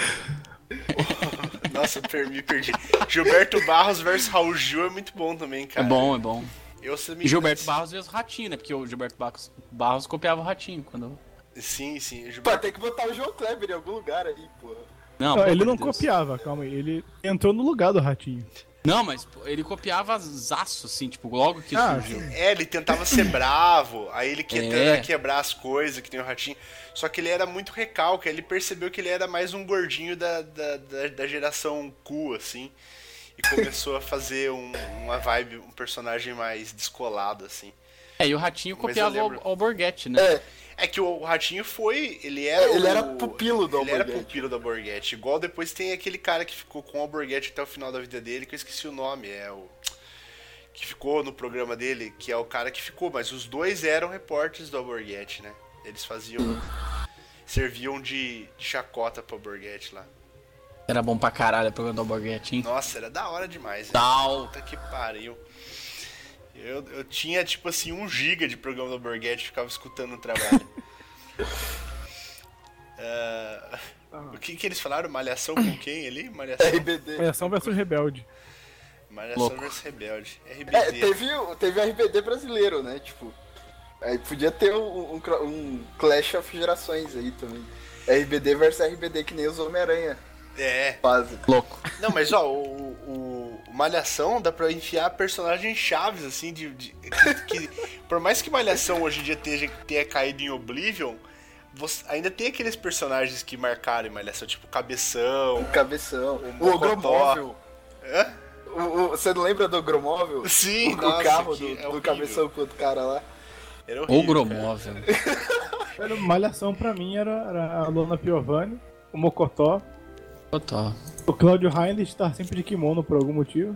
Nossa, me perdi. Gilberto Barros versus Raul Gil é muito bom também, É cara. bom, é bom. Se eu me E Gilberto Barros fez o Ratinho, né? Porque o Gilberto Barros copiava o Ratinho quando... Sim, o Pô, Gilberto. tem que botar o João Kleber em algum lugar aí, porra. Não, Não, pelo ele amor não de Deus. copiava, calma aí. Ele entrou no lugar do Ratinho. Não, mas pô, ele copiava zaço, assim, tipo, logo que surgiu. Ele tentava ser bravo, aí ele tentava É. quebrar as coisas, que nem o Ratinho. Só que ele era muito recalque, aí ele percebeu que ele era mais um gordinho da geração cool, assim. E começou a fazer uma vibe, um personagem mais descolado, assim. É, e o Ratinho Mas eu copiava lembro. o Alborguete, né? É que o Ratinho foi. Ele era. Ele era pupilo do Ele era Alborguete. pupilo do Alborguete. Igual depois tem aquele cara que ficou com o Alborguete até o final da vida dele, que eu esqueci o nome. É o. Que ficou no programa dele, que é o cara que ficou. Mas os dois eram repórteres do Alborguete, né? Eles faziam. Serviam de chacota pro Alborguete lá. Era bom pra caralho o programa do Alborguete, hein? Nossa, era da hora demais. hein? Tal. Puta que pariu. Eu tinha, tipo assim, 1 GB de programa do Alborguete e ficava escutando no trabalho. O que eles falaram? Malhação com quem ali? Malhação, RBD. Reação versus Rebelde. Malhação Louco. versus Rebelde. RBD. Teve RBD brasileiro, né? Tipo, aí podia ter um Clash of Gerações aí também. RBD versus RBD, que nem os Homem-Aranha É. fazem. Louco. Não, mas ó, o Malhação dá pra enfiar personagens chaves, assim, que por mais que Malhação hoje em dia tenha caído em Oblivion, ainda tem aqueles personagens que marcaram em Malhação, tipo Cabeção. Cabeção. O O Mocotó. Ogromóvel. Hã? Você não lembra do Ogromóvel? Sim, o nossa, carro que é do horrível. Cabeção com outro cara lá. Era horrível, Ogromóvel. Malhação pra mim era a Lona Piovani, o Mocotó Total. O Claudio Heinrich tá sempre de kimono por algum motivo.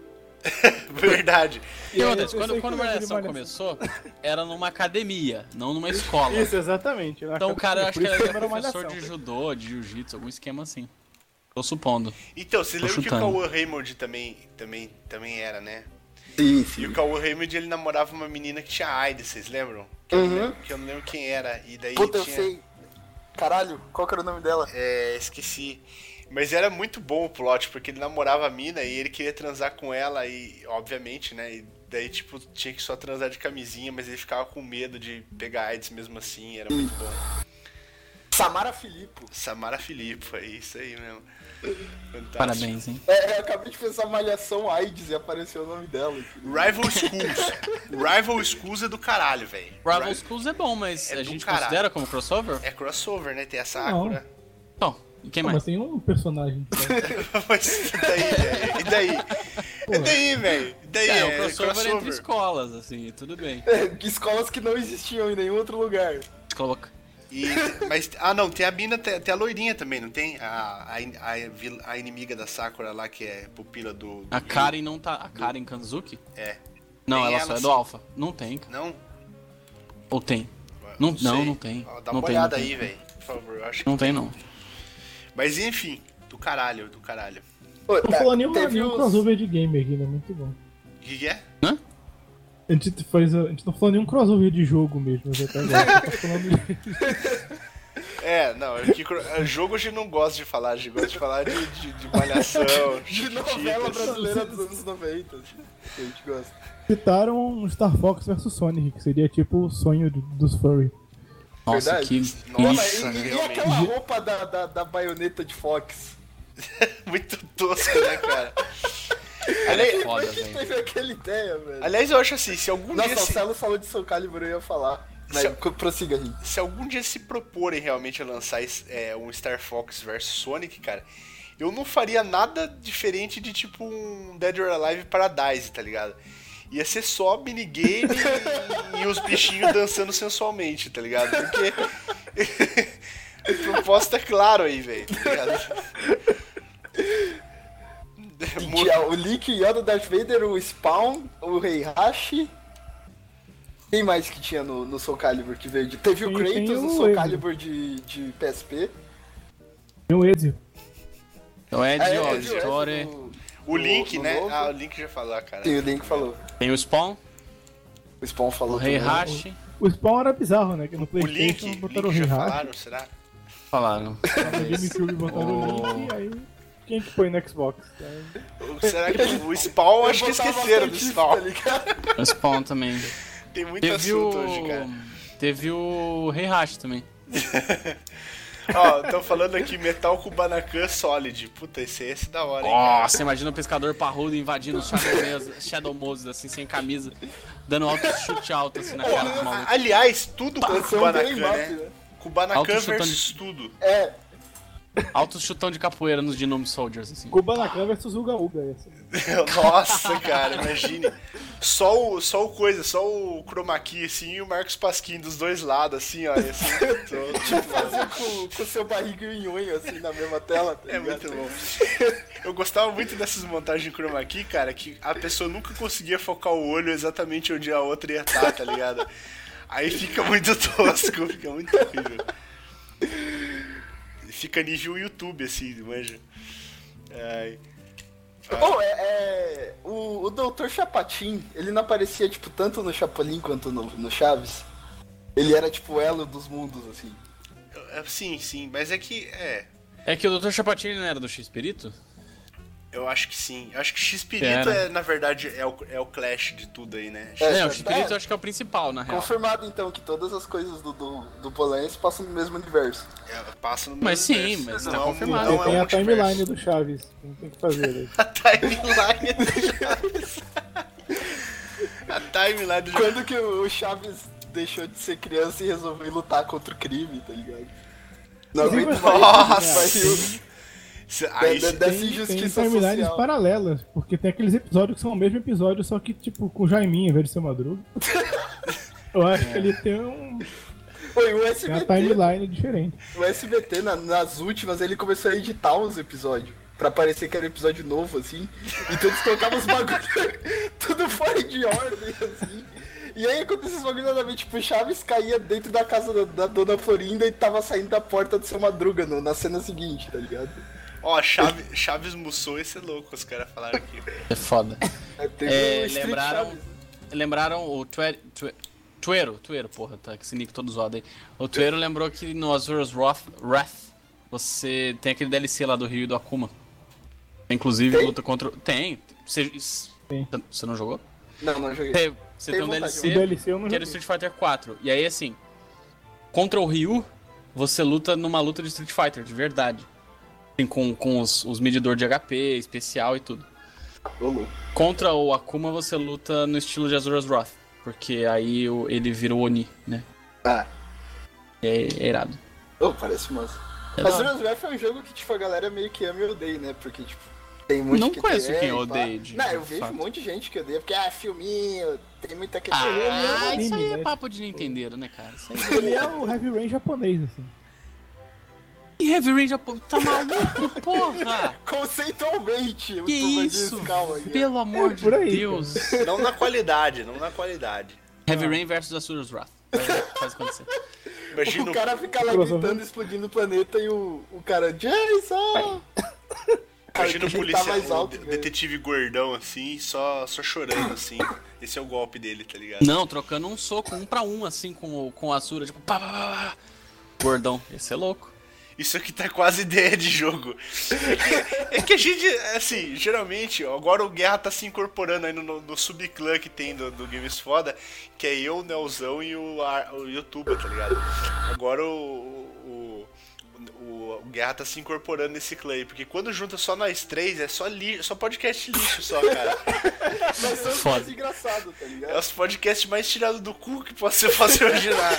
Verdade. E aí outra, eu pensei quando que a era de Malhação Malhação. começou, era numa academia, não numa escola. Isso, exatamente. Então o cara, eu acho Por que isso era era professor Malhação. de judô, de jiu-jitsu, algum esquema assim. Tô supondo. Então, você Tô lembra que o chutando. Cauã Raymond também era, né? Sim, E sim. o Cauã Raymond, ele namorava uma menina que tinha AIDS, vocês lembram? Que eu não lembro quem era. E daí Puta, eu tinha... sei. Caralho, qual que era o nome dela? Esqueci. Mas era muito bom o plot, porque ele namorava a mina e ele queria transar com ela e, obviamente, né? E daí, tipo, tinha que só transar de camisinha, mas ele ficava com medo de pegar AIDS mesmo assim, era muito bom. Samara Filippo. Samara Filippo, é isso aí mesmo. Fantástico. Parabéns, hein? Eu acabei de pensar Malhação AIDS e apareceu o nome dela. Rival Schools. Rival Schools é do caralho, velho. Rival Schools é bom, mas É a do gente caralho. considera como crossover? É crossover, né? Tem a Sakura. Então, e quem Não, mais? mas tem um personagem. Mas e daí, velho? E daí? E daí, velho? E daí? É, o crossover entre escolas, assim, tudo bem. Escolas que não existiam em nenhum outro lugar. Coloca. Mas, não, tem a mina, tem a loirinha também, não tem? A inimiga da Sakura lá, que é pupila do... A Karen não tá. A Karen Kanzuki? É. Não, Tem ela só é sim. do Alpha. Não tem, cara. Não? Ou tem? Não, sei. não tem. Ó, dá Não uma tem, olhada não aí, tem. velho. Por favor, eu acho que... Não tem, não. Mas enfim, do caralho. Pô, Não falou nenhum teve uns- crossover de game aqui, né? Muito bom. O que é? A gente não falou nenhum crossover de jogo mesmo, mas até agora. Tá falando de- Não, é que jogo a gente não gosta de falar, a gente gosta de falar de malhação, De novela Chiquititas. brasileira dos anos 90. Que a gente gosta. Citaram Star Fox vs Sonic, que seria tipo o sonho dos furry. Nossa, Verdade? que. Pô, mas Nossa, e realmente. aquela roupa da baioneta de Fox? Muito tosco, né, cara? Foda, Quem velho. teve aquela ideia, velho? Aliás, eu acho assim, se algum Nossa, dia... o Celo falou de Soul Calibur, eu ia falar. Mas prossiga, Rim. Se algum dia se proporem realmente a lançar um Star Fox vs Sonic, cara, eu não faria nada diferente de tipo um Dead or Alive Paradise, tá ligado? Ia ser só minigame e os bichinhos dançando sensualmente, tá ligado? Porque a proposta é claro aí, velho, tá ligado? Tinha o Link, Yoda, Darth Vader, o Spawn, o Heihachi. Quem mais que tinha no Soul Calibur que veio? Teve o Tem Kratos no o Soul Ezio. Calibur de PSP. Tem o Ezio. Então é de ó, Ezio, história. O Link, no né? novo. Ah, o Link já falou, cara. Sim, o Link falou. Tem o Spawn, O Spawn falou o também. Heihachi. O Spawn era bizarro, né? Que no O PlayStation Link botaram o já Heihachi. falaram, será? Falaram. No GameCube botaram o Link, aí quem que põe no Xbox? Ou será que o Spawn, acho que botava esqueceram do bastante, Spawn. tá ligado? O Spawn também. Tem muito Teve assunto o. hoje, cara. Teve o Heihachi também. Ó, estão falando aqui Metal Kubanakan Solid. Puta, esse é da hora, hein, cara? Nossa, imagina o pescador parrudo invadindo os Shadow Moses, assim, sem camisa, dando alto chute alto, assim, na cara do maluco. Aliás, tudo com Esse é um Kubanakan, game-up, né? né? Kubanakan Alto chutão versus tudo. É, Alto chutão de capoeira nos Genome Soldiers, assim. Kubanakan vs Uga Uga. Essa. Nossa, cara, imagine. Só o Chroma Key, assim, e o Marcos Pasquim dos dois lados, assim, ó. Assim, tipo fazer com o seu barriga em unha, assim, na mesma tela. Tá é ligado? muito bom. Eu gostava muito dessas montagens de Chroma Key, cara, que a pessoa nunca conseguia focar o olho exatamente onde a outra ia estar, tá ligado? Aí fica muito tosco, fica muito horrível. Fica nível YouTube, assim, manja. Ai. Pô, o Dr. Chapatin, ele não aparecia, tipo, tanto no Chapolin quanto no Chaves. Ele era, tipo, o elo dos mundos, assim. Sim, mas é que, É que o Dr. Chapatin não era do X-Perito? eu acho que sim. Eu acho que X-Pirito, Era. na verdade, é o clash de tudo aí, né? É, o tá. X-Perito eu acho que é o principal, na real. Confirmado, então, que todas as coisas do Polanyi se passam no mesmo universo. Passa no Mas mesmo sim, universo. mas Não tá é um- confirmado. não Porque tem é um a timeline multiverso. do Chaves. Não tem o que fazer. Né? A timeline do Chaves. A timeline do Quando que o Chaves deixou de ser criança e resolveu lutar contra o crime, tá ligado? Não aguento mais. Nossa! Aí, Dessa Tem injustiça timelines social. paralelas, porque tem aqueles episódios que são o mesmo episódio, só que tipo com o Jaiminho em vez de ser Madruga. Eu acho que ele tem Foi o Tem a SBT. timeline diferente. O SBT, nas últimas, ele começou a editar os episódios. Pra parecer que era um episódio novo, assim. Então eles colocavam os bagulhos tudo fora de ordem, assim. E aí, quando esses bagulhos nada a ver, tipo, Chaves caía dentro da casa da Dona Florinda e tava saindo da porta do Seu Madruga na cena seguinte, tá ligado? Ó, Chaves Mussou, esse é louco, os caras falaram aqui. É foda. Teve o Street Lembraram, Chaves. lembraram o Tuero, porra, tá com esse nick todo zoado aí. O Tuero lembrou que no Azura's Wrath você tem aquele DLC lá do Rio e do Akuma. Inclusive Tem? luta contra. Tem. Você não jogou? Não joguei. Você Tem tem um vontade. DLC, O DLC eu não que é do joguei. Street Fighter 4. E aí, assim, contra o Ryu, você luta numa luta de Street Fighter, de verdade. Assim, com os medidores de HP, especial e tudo. Ô, louco. Contra o Akuma, você luta no estilo de Azura's Wrath. Porque aí ele vira o Oni, né? Ah, É irado. parece massa. É Mas da hora. Azura's Wrath é um jogo que, tipo, a galera meio que ama e odeia, né? Porque, tipo, tem muito Não que conheço quer quem e pá. odeia de Não, eu vejo fato. um monte de gente que odeia, porque, filminho, tem muita questão. Ah, anime, isso aí é né? papo de Nintendeiro, né, cara? Isso aí... Ele é o Heavy Rain japonês, assim. E Heavy Rain já tá maluco, porra! Conceitualmente, eu Que tô fazendo isso? escala aqui. Pelo amor de por aí, Deus! Não na qualidade, não na qualidade. Heavy Rain versus Azura's Wrath. Faz acontecer. Imagina O cara fica lá Crossover. gritando, explodindo o planeta e o cara, Jason! Imagina o Quem tá policial, mais alto, o velho. detetive gordão assim, só chorando assim. Esse é o golpe dele, tá ligado? Não, trocando um soco, 1 pra 1, assim, com o Asura, tipo, pá, pá, pá, pá. Gordão, esse é louco. Isso aqui tá quase ideia de jogo. É que a gente, assim, geralmente, ó, agora o Guerra tá se incorporando aí no subclã que tem do Games Foda, que é eu, o Nelzão e o YouTuber, tá ligado? Agora o Guerra tá se incorporando nesse clã aí, porque quando junta só nós três, é só podcast lixo só, cara. Nós somos Foda. mais engraçados, tá É ligado? os podcasts mais tirados do cu que pode ser fazer original.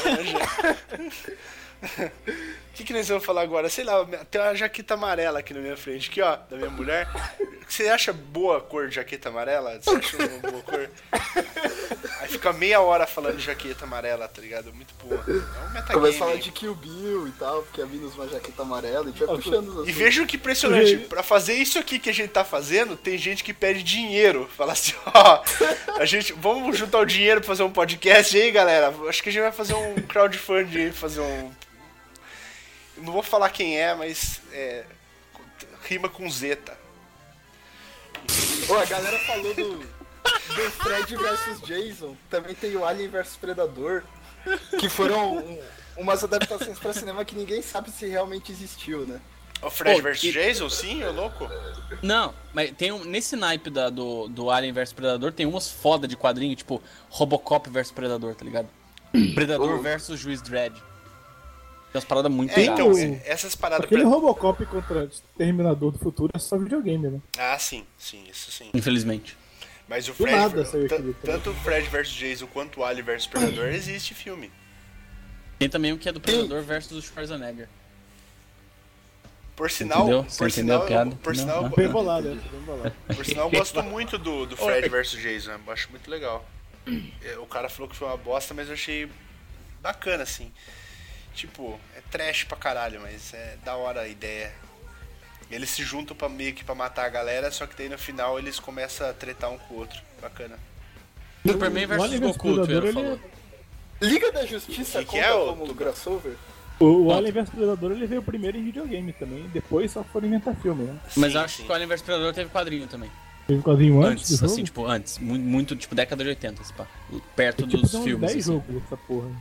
O que nós vamos falar agora? Sei lá, tem uma jaqueta amarela aqui na minha frente, aqui ó, da minha mulher. Você acha boa a cor de jaqueta amarela? Você acha uma boa cor? Aí fica meia hora falando de jaqueta amarela, tá ligado? Muito boa. É um metagame. Começa a falar de Kill Bill e tal, porque a mina usa uma jaqueta amarela e a gente vai puxando os E assuntos. vejam que impressionante, pra fazer isso aqui que a gente tá fazendo, tem gente que pede dinheiro. Fala assim, ó, vamos juntar o dinheiro pra fazer um podcast aí, galera. Acho que a gente vai fazer um crowdfunding aí, fazer um... Não vou falar quem é, mas rima com Zeta. Ô, a galera falou do Fred vs Jason, também tem o Alien vs Predador, que foram umas adaptações pra cinema que ninguém sabe se realmente existiu, né? O Fred Pô, vs Jason, sim, é louco? Não, mas tem nesse naipe do Alien vs Predador, tem umas foda de quadrinho, tipo Robocop vs Predador, tá ligado? Predador versus Juiz Dredd. Tem umas paradas muito Então, iradas. essas paradas... Aquele Robocop contra Terminador do Futuro é só videogame, né? Ah, sim, isso sim. Infelizmente. Mas o Do Fred, nada saiu aquilo, tá? tanto o Fred vs Jason quanto o Alien vs Predador existe filme. Tem também o que é do Predador versus o Schwarzenegger. Por sinal, Entendeu? Você entendeu a piada? por Não, sinal, não. Bem bolado, né? Bem bolado. por sinal, eu gosto muito do Fred vs Jason, eu acho muito legal. O cara falou que foi uma bosta, mas eu achei bacana, assim. Tipo, é trash pra caralho, mas é da hora a ideia. Eles se juntam meio que pra matar a galera, só que daí no final eles começam a tretar um com o outro. Bacana. Superman O versus Alien vs Goku, o Predador, Tuero ele falou. Liga da Justiça Que conta é o- como crossover? O Alien vs Predador ele veio primeiro em videogame também, depois só foram inventar filme, né? Mas Sim, eu acho sim. que o Alien vs Predador teve quadrinho também. Teve quadrinho antes do Antes, jogo. assim, tipo, antes. Muito, tipo, década de 80, assim, pá. Perto Tipo, dos são uns filmes, 10 assim. jogos essa porra.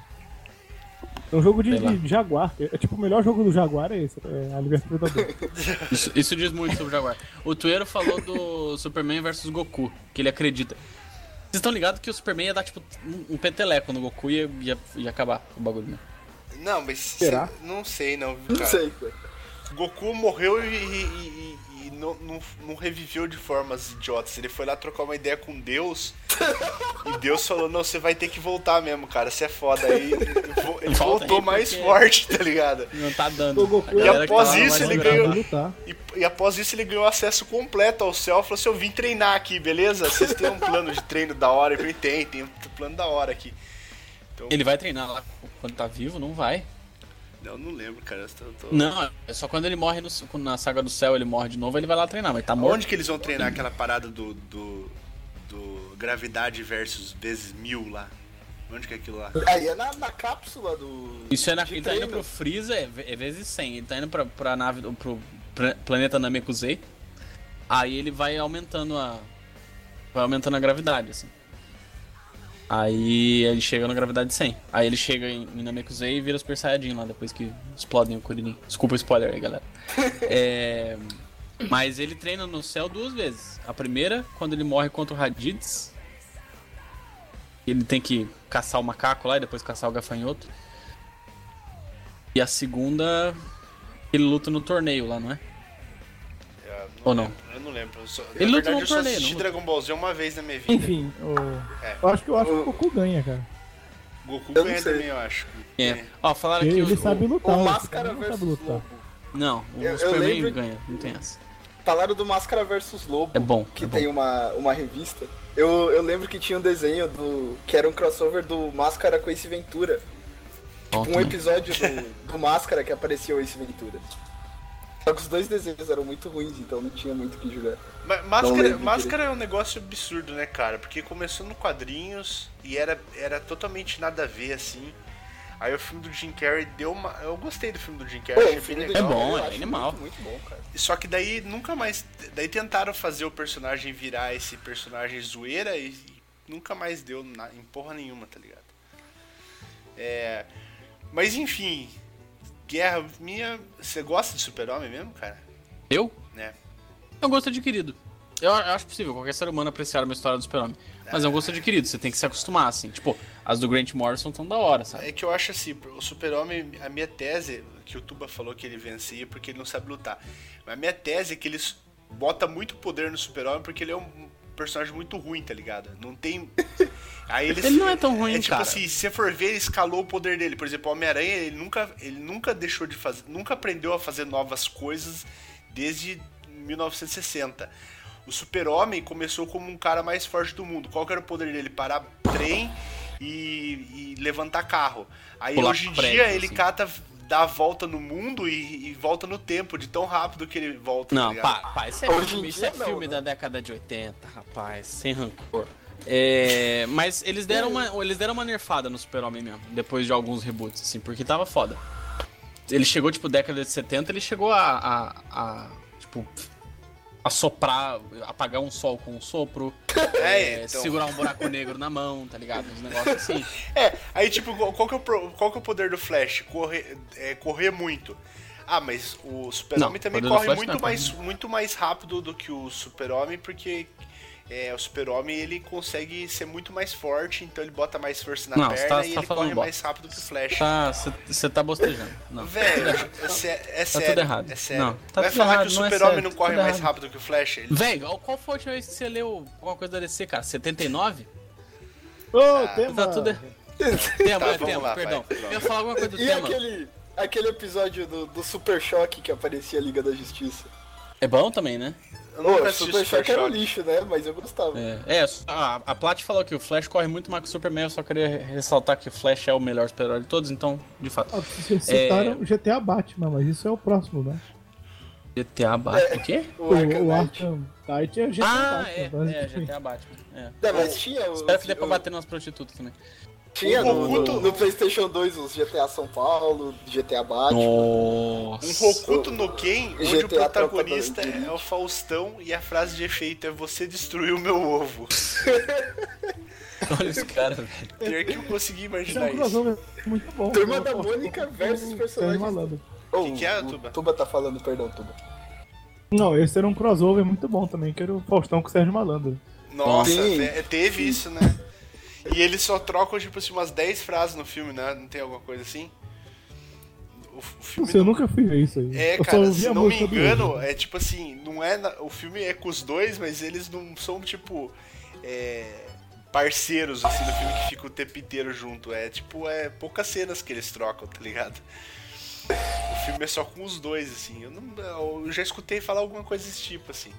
É um jogo Sei lá. de Jaguar. É tipo, o melhor jogo do Jaguar é esse, é Alien vs Predador. Isso diz muito sobre o Jaguar. O Tuero falou do Superman versus Goku, que ele acredita. Vocês estão ligados que o Superman ia dar, tipo, um peteleco no Goku e ia acabar o bagulho, né? Não, mas Será? não sei não, Não cara. sei, cara. Goku morreu e não reviveu de formas idiotas. Ele foi lá trocar uma ideia com Deus e Deus falou, não, você vai ter que voltar mesmo, cara, você é foda. Aí ele Volta voltou aí, mais porque- forte, tá ligado? Não tá dando. O Goku- A galera E que após tava isso, mais ele grande. ganhou- lutar. E após isso ele ganhou acesso completo ao céu. Falou assim, eu vim treinar aqui, beleza? Vocês têm um plano de treino da hora? Eu falei, tem um plano da hora aqui. Então, Ele vai treinar lá Quando tá vivo, não vai. Eu não lembro, cara. Não, é só quando ele morre na Saga do Céu, ele morre de novo, ele vai lá treinar, mas tá morto. Onde que eles vão treinar aquela parada do gravidade versus vezes 1000 lá? Onde que é aquilo lá? Aí é na cápsula do... Isso é de ele tá indo treino. pro Freeza, é vezes 100. Ele tá indo pra nave, pro planeta Namekusei. Aí ele vai aumentando a gravidade, assim. Aí ele chega na gravidade 100. Aí ele chega em Namekusei e vira Super Saiyajin lá, depois que explodem o Kuririn. Desculpa o spoiler aí, galera. Mas ele treina no céu 2 vezes. A primeira, quando ele morre contra o Raditz. Ele tem que caçar o macaco lá e depois caçar o gafanhoto. E a segunda, ele luta no torneio lá, não é? Ou não? Eu não lembro. Ele Na luta verdade, no eu só torneio, assisti não? Dragon Ball Z uma vez na minha vida. Enfim, eu acho que o Goku ganha, cara. Goku Eu não ganha sei. também, eu acho. Ó, falaram que Ele sabe lutar. O esse Máscara cara não versus sabe lutar. Lobo. Não, o Eu Superman lembro- ganha, não tem essa. Falaram do Máscara versus Lobo. É bom, Que é bom. tem uma revista. Eu lembro que tinha um desenho que era um crossover do Máscara com Ace Ventura. Bom Um também. episódio do Máscara que aparecia o Ace Ventura. Só que os dois desenhos eram muito ruins, então não tinha muito o que jogar. Não lembro Máscara é um negócio absurdo, né, cara? Porque começou no quadrinhos e era totalmente nada a ver, assim. Aí o filme do Jim Carrey deu uma... Eu gostei do filme do Jim Carrey, achei bem filme do legal. É bom, eu é acho animal. Muito bom, cara. Só que daí nunca mais... Daí tentaram fazer o personagem virar esse personagem zoeira e nunca mais deu em porra nenhuma, tá ligado? Mas enfim... Guerra minha... Você gosta de Super-Homem mesmo, cara? Eu? Né? É um gosto adquirido. Eu acho possível qualquer ser humano apreciar uma história do Super-Homem. Mas é um gosto adquirido, você tem que se acostumar, assim. Tipo, as do Grant Morrison tão da hora, sabe? É que eu acho assim, o Super-Homem, a minha tese, que o Tuba falou que ele vencia porque ele não sabe lutar. Mas a minha tese é que eles botam muito poder no Super-Homem porque ele é um personagem muito ruim, tá ligado? Não tem... Aí eles, Ele não é tão ruim, tipo cara. assim, se você for ver, ele escalou o poder dele. Por exemplo, o Homem-Aranha, ele nunca deixou de fazer... Nunca aprendeu a fazer novas coisas desde 1960. O Super-Homem começou como um cara mais forte do mundo. Qual que era o poder dele? Parar trem e levantar carro. Aí Pular hoje em prédio, dia ele assim. dá a volta no mundo e volta no tempo, de tão rápido que ele volta. Não, tá ligado? pá, isso Hoje filme, em isso é dia não, filme né? da década de 80, rapaz, sem rancor. Mas eles deram uma nerfada no Super-Homem mesmo, depois de alguns reboots, assim, porque tava foda. Ele chegou, tipo, década de 70, ele chegou tipo, assoprar, apagar um sol com um sopro, Então. segurar um buraco negro na mão, tá ligado? Uns negócios assim. Aí tipo, qual que é o poder do Flash? Correr muito. Ah, mas o Super-Homem Não, também o poder do corre Flash muito mais rápido do que o Super-Homem, porque o Super-Homem ele consegue ser muito mais forte, então ele bota mais força na Não, perna você tá e ele falando corre bosta. mais rápido que o Flash. Você tá bostejando. Não. Velho, é sério. tudo errado. É sério. Não, tá Vai tudo falar errado, que o não é Super-Homem sério, não corre tudo mais errado. rápido que o Flash? Velho, qual foi a última vez que você leu alguma coisa da DC, cara? 79? Tema. Tá tudo Tema, vamos lá, perdão. vai, Eu ia falar alguma coisa do E tema. aquele episódio do Super Choque que aparecia a Liga da Justiça? É bom também, né? Eu nunca O assisti Super Super Choque era um Choque. lixo, né? Mas eu gostava. A Plat falou que o Flash corre muito mais que o Superman, eu só queria ressaltar que o Flash é o melhor super-herói de todos, então, de fato. Vocês citaram o GTA Batman, mas isso é o próximo, né? GTA Batman, o quê? O Arkham O Knight. Arkham Knight é o GTA Ah, Batman. basicamente. GTA Batman. É. Não, mas tinha Espero que dê pra bater nas prostitutas também. Tinha O Hokuto- no PlayStation 2 os GTA São Paulo, GTA Batman. Um Nossa. Hokuto no Ken, onde o GTA protagonista Tropa da é o Faustão e a frase de efeito é você destruiu meu ovo. Olha esse cara, velho. Pior que eu consegui Isso é imaginar um isso. crossover muito bom. Turma da Mônica versus personagens. Malandro. Oh, Que é, o Tuba? Tuba tá falando, perdão, Tuba. Não, esse era um crossover muito bom também, que era o Faustão com o Sérgio Malandro. Nossa, Sim. teve isso, né? E eles só trocam, tipo assim, umas 10 frases no filme, né? Não tem alguma coisa assim? O filme Nossa, eu nunca fui ver isso aí. É, eu cara, só ouvi se a não me música do engano, Uzi. é tipo assim, não é. O filme é com os dois, mas eles não são, tipo. Parceiros, assim, do filme que fica o tempo inteiro junto. É poucas cenas que eles trocam, tá ligado? O filme é só com os dois, assim. Eu já escutei falar alguma coisa desse tipo, assim.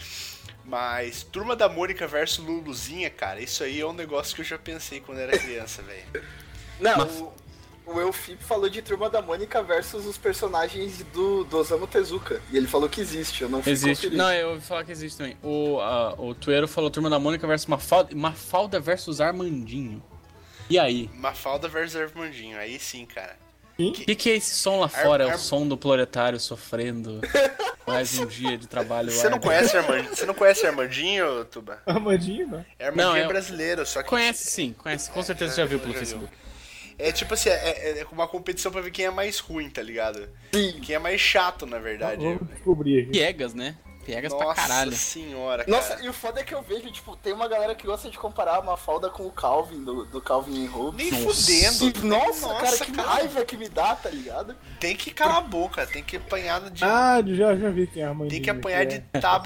Mas Turma da Mônica versus Luluzinha, cara, isso aí é um negócio que eu já pensei quando era criança, velho. Não, o Elfip falou de Turma da Mônica versus os personagens do Osamu Tezuka. E ele falou que existe, eu não fui Existe. conferir. Não, eu ouvi falar que existe também. O Tuero falou Turma da Mônica versus Mafalda versus Armandinho. E aí? Mafalda versus Armandinho, aí sim, cara. O que é esse som lá fora? É o som do proletário sofrendo mais um dia de trabalho. Você não conhece Armandinho, Tuba? Armandinho, né? Armandinho Não, é eu- brasileiro, só que... Conhece sim, conhece. Com certeza já viu pelo Facebook. É tipo assim, é uma competição pra ver quem é mais ruim, tá ligado? Sim. Quem é mais chato, na verdade. Vamos descobrir aqui. Piegas, né? Piegas pra caralho. Nossa senhora, cara. Nossa, e o foda é que eu vejo, tipo, tem uma galera que gosta de comparar a Mafalda com o Calvin, do Calvin e Hobbes. Nem Nossa. fudendo. E, nossa, cara, que raiva que me dá, tá ligado? Tem que calar a boca, tem que apanhar de... Ah, já vi quem é Armandinho. tem que apanhar de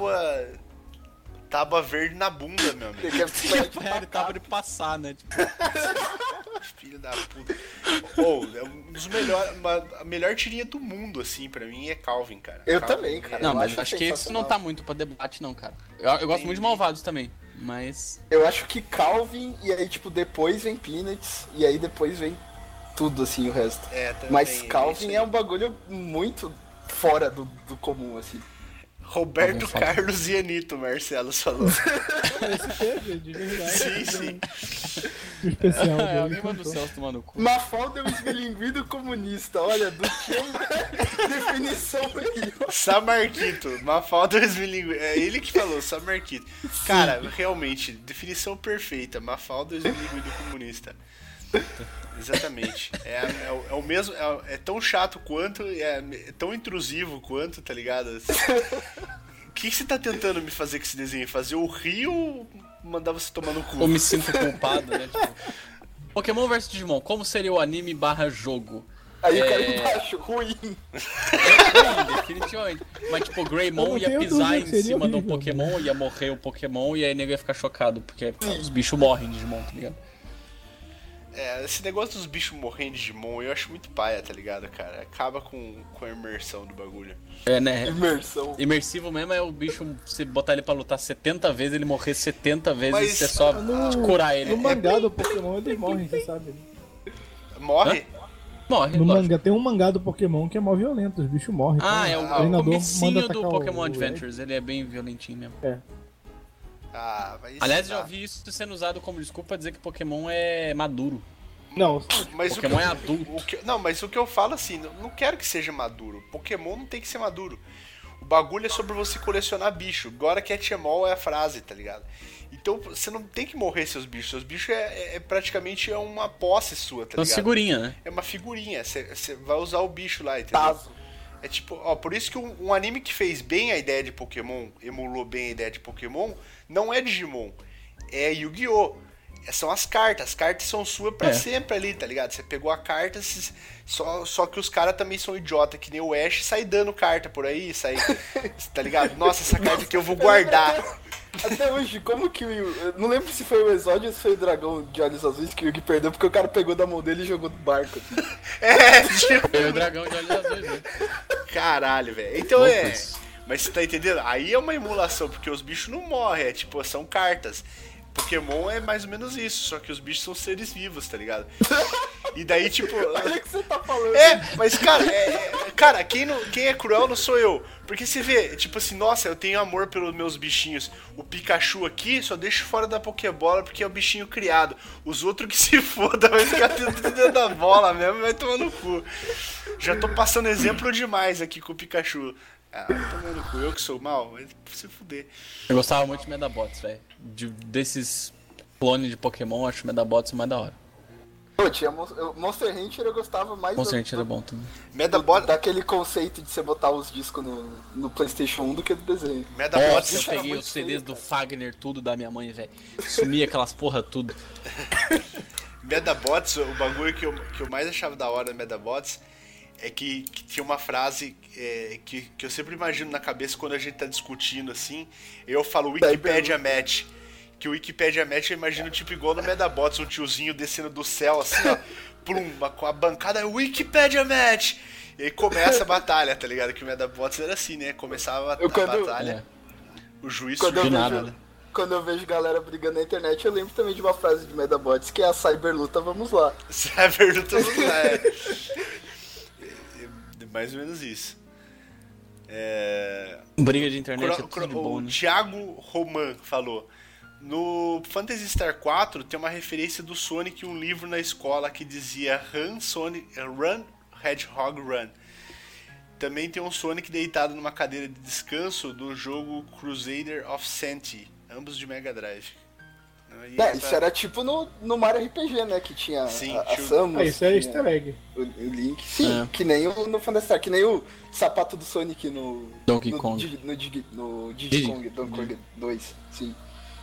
tábua verde na bunda, meu amigo. Tem que apanhar de Ele tava de passar, né? Tipo, Filho da puta. Ô, é um dos melhores... A melhor tirinha do mundo, assim, pra mim, é Calvin, cara. Eu Calvin também, cara. é- não, eu mas acho acho que isso não sensacional. tá muito pra debate, não, cara. Eu gosto muito de Malvados também, mas... Eu acho que Calvin, e aí, tipo, depois vem Peanuts, e aí depois vem tudo, assim, o resto. É, também, Mas isso Calvin aí. é um bagulho muito fora do comum, assim. Roberto Alguém fala. Carlos e Anitta, o Marcelo falou. Esse teve, de verdade. Sim, sim. O especial dele. alguém manda o Celso tomar no cu. Mafalda é um esmilinguido comunista, olha, do que definição aí. Samarquito, Mafalda Esmilinguido. É ele que falou, Samarquito. Cara, realmente, definição perfeita. Mafalda Esmilinguido comunista. Exatamente. É o mesmo. É tão chato quanto, é tão intrusivo quanto, tá ligado? O que você tá tentando me fazer com esse desenho? Fazer eu rir ou mandar você tomar no cu? Eu me sinto culpado, né? Tipo, Pokémon vs Digimon, como seria o anime barra jogo? Aí o cara embaixo, ruim. Sim, definitivamente. Mas tipo, o Greymon Eu não ia tenho pisar dúvida em que seria cima de um horrível. Pokémon, ia morrer o Pokémon e aí o nego ia ficar chocado, porque os bichos morrem em Digimon, tá ligado? Esse negócio dos bichos morrendo de Digimon, eu acho muito paia, tá ligado, cara? Acaba com a imersão do bagulho. É, né? Imersão. Imersivo mesmo é o bicho, você botar ele pra lutar 70 vezes, ele morrer 70 vezes Mas e você só curar ele. No mangá do Pokémon eles morrem, você sabe. né? Morre? Morre, No lógico. mangá tem um mangá do Pokémon que é mó violento, os bichos morrem. Ah, é o o treinador comecinho manda do atacar Pokémon o Adventures, ele é bem violentinho mesmo. Ah, mas Aliás, tá. já ouvi isso sendo usado como desculpa pra dizer que Pokémon é maduro. Não, Mas Pokémon o que, é adulto. Não, mas o que eu falo assim, não quero que seja maduro. Pokémon não tem que ser maduro. O bagulho é sobre você colecionar bicho. Agora que Etchemol é a frase, tá ligado? Então você não tem que morrer seus bichos. Seus bichos praticamente uma posse sua, tá Então, ligado? figurinha, né? É uma figurinha. Você vai usar o bicho lá, entendeu? Tazo. É tipo, ó, por isso que um anime que fez bem a ideia de Pokémon, emulou bem a ideia de Pokémon, não é Digimon, é Yu-Gi-Oh! São as cartas são suas pra É. sempre ali, tá ligado? Você pegou a carta, só que os caras também são idiota, que nem o Ash, sai dando carta por aí, sai, tá ligado? Nossa, essa carta aqui eu vou guardar. Até hoje, como que eu não lembro se foi o Exódio ou se foi o dragão de olhos azuis que o Yugi perdeu, porque o cara pegou da mão dele e jogou do barco. Assim. É, tipo, Foi o dragão de olhos azuis, né? caralho, velho. Então Poucos. mas você tá entendendo? Aí é uma emulação, porque os bichos não morrem, é tipo, são cartas. Pokémon é mais ou menos isso, só que os bichos são seres vivos, tá ligado? E daí, tipo. Olha o que você tá falando. Mas, cara, cara, quem é cruel não sou eu. Porque você vê, tipo assim, nossa, eu tenho amor pelos meus bichinhos. O Pikachu aqui só deixo fora da Pokébola porque é o bichinho criado. Os outros que se foda, vai ficar dentro da bola mesmo e vai tomar no cu. Já tô passando exemplo demais aqui com o Pikachu. Ah, tomando no cu, eu que sou mal, vai se fuder. Eu gostava muito de Medabots, velho. Desses clones de Pokémon, eu acho Medabots o mais da hora. Pô, tinha Monster Hunter eu gostava mais Monster Hunter era bom também. Medabot, daquele conceito de você botar os discos no PlayStation 1 do que do desenho. Medabots, Nossa, eu isso era peguei muito os CDs feio, do cara. Fagner, tudo da minha mãe, velho. Sumia aquelas porra tudo. Medabots, o bagulho que eu mais achava da hora do Medabots é que tinha uma frase que eu sempre imagino na cabeça quando a gente tá discutindo assim. Eu falo Wikipedia Match. Que o Wikipedia Match eu imagino tipo igual no Medabots, um tiozinho descendo do céu assim, ó. Plum, com a bancada Wikipedia Match. E aí começa a batalha, tá ligado? Que o Medabots era assim, né? Começava a Quando- batalha. É. O juiz Quando eu surgiu Do vejo, nada, né? quando eu vejo galera brigando na internet, eu lembro também de uma frase de Medabots, que é a cyberluta, vamos lá. Cyberluta, vamos lá. É mais ou menos isso. Briga de internet é tudo de bom, O né? Thiago Roman falou: no Phantasy Star 4 tem uma referência do Sonic em um livro na escola que dizia Run, Sonic, Run, Hedgehog, Run. Também tem um Sonic deitado numa cadeira de descanso do jogo Crusader of Senti, ambos de Mega Drive. Isso era tipo no Mario RPG, né? Que tinha Sim, a tinha- Samus. Isso é tinha easter egg. o Link. Sim, que nem no Phantasy Star, que nem o sapato do Sonic no Donkey no Kong. no Digi. Diddy Kong, Donkey Kong 2, sim.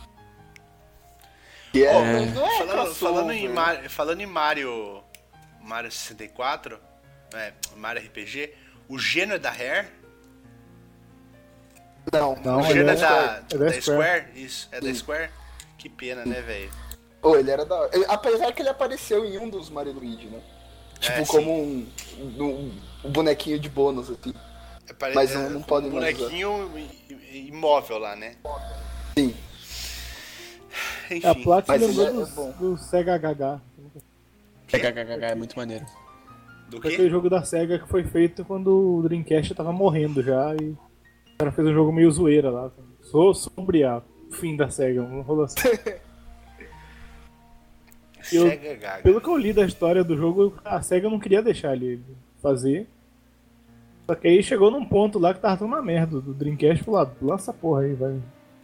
Que é, não é Falando em Mario 64, Mario RPG, o Geno é da Rare? Não, O ele Geno é é da da Square? Isso, é da Square? Que pena, né, velho? Pô, ele era da. Apesar que ele apareceu em um dos Mario e Luigi, né? Tipo, sim. como um bonequinho de bônus, assim. Mas não pode um mais bonequinho imóvel lá, né? Sim. Enfim. A Platinum Mas lembrou ele é do, bom. do Sega HH. É muito maneiro. Do Foi quê? aquele jogo da Sega que foi feito quando o Dreamcast tava morrendo já e o cara fez um jogo meio zoeira lá. Sobre a fim da Sega, não rolou assim. eu- Sega Gaga. Pelo que eu li da história do jogo, a Sega não queria deixar ele fazer. Só que aí chegou num ponto lá que tava tudo uma merda. Do Dreamcast falou, ah, lança a porra aí, vai.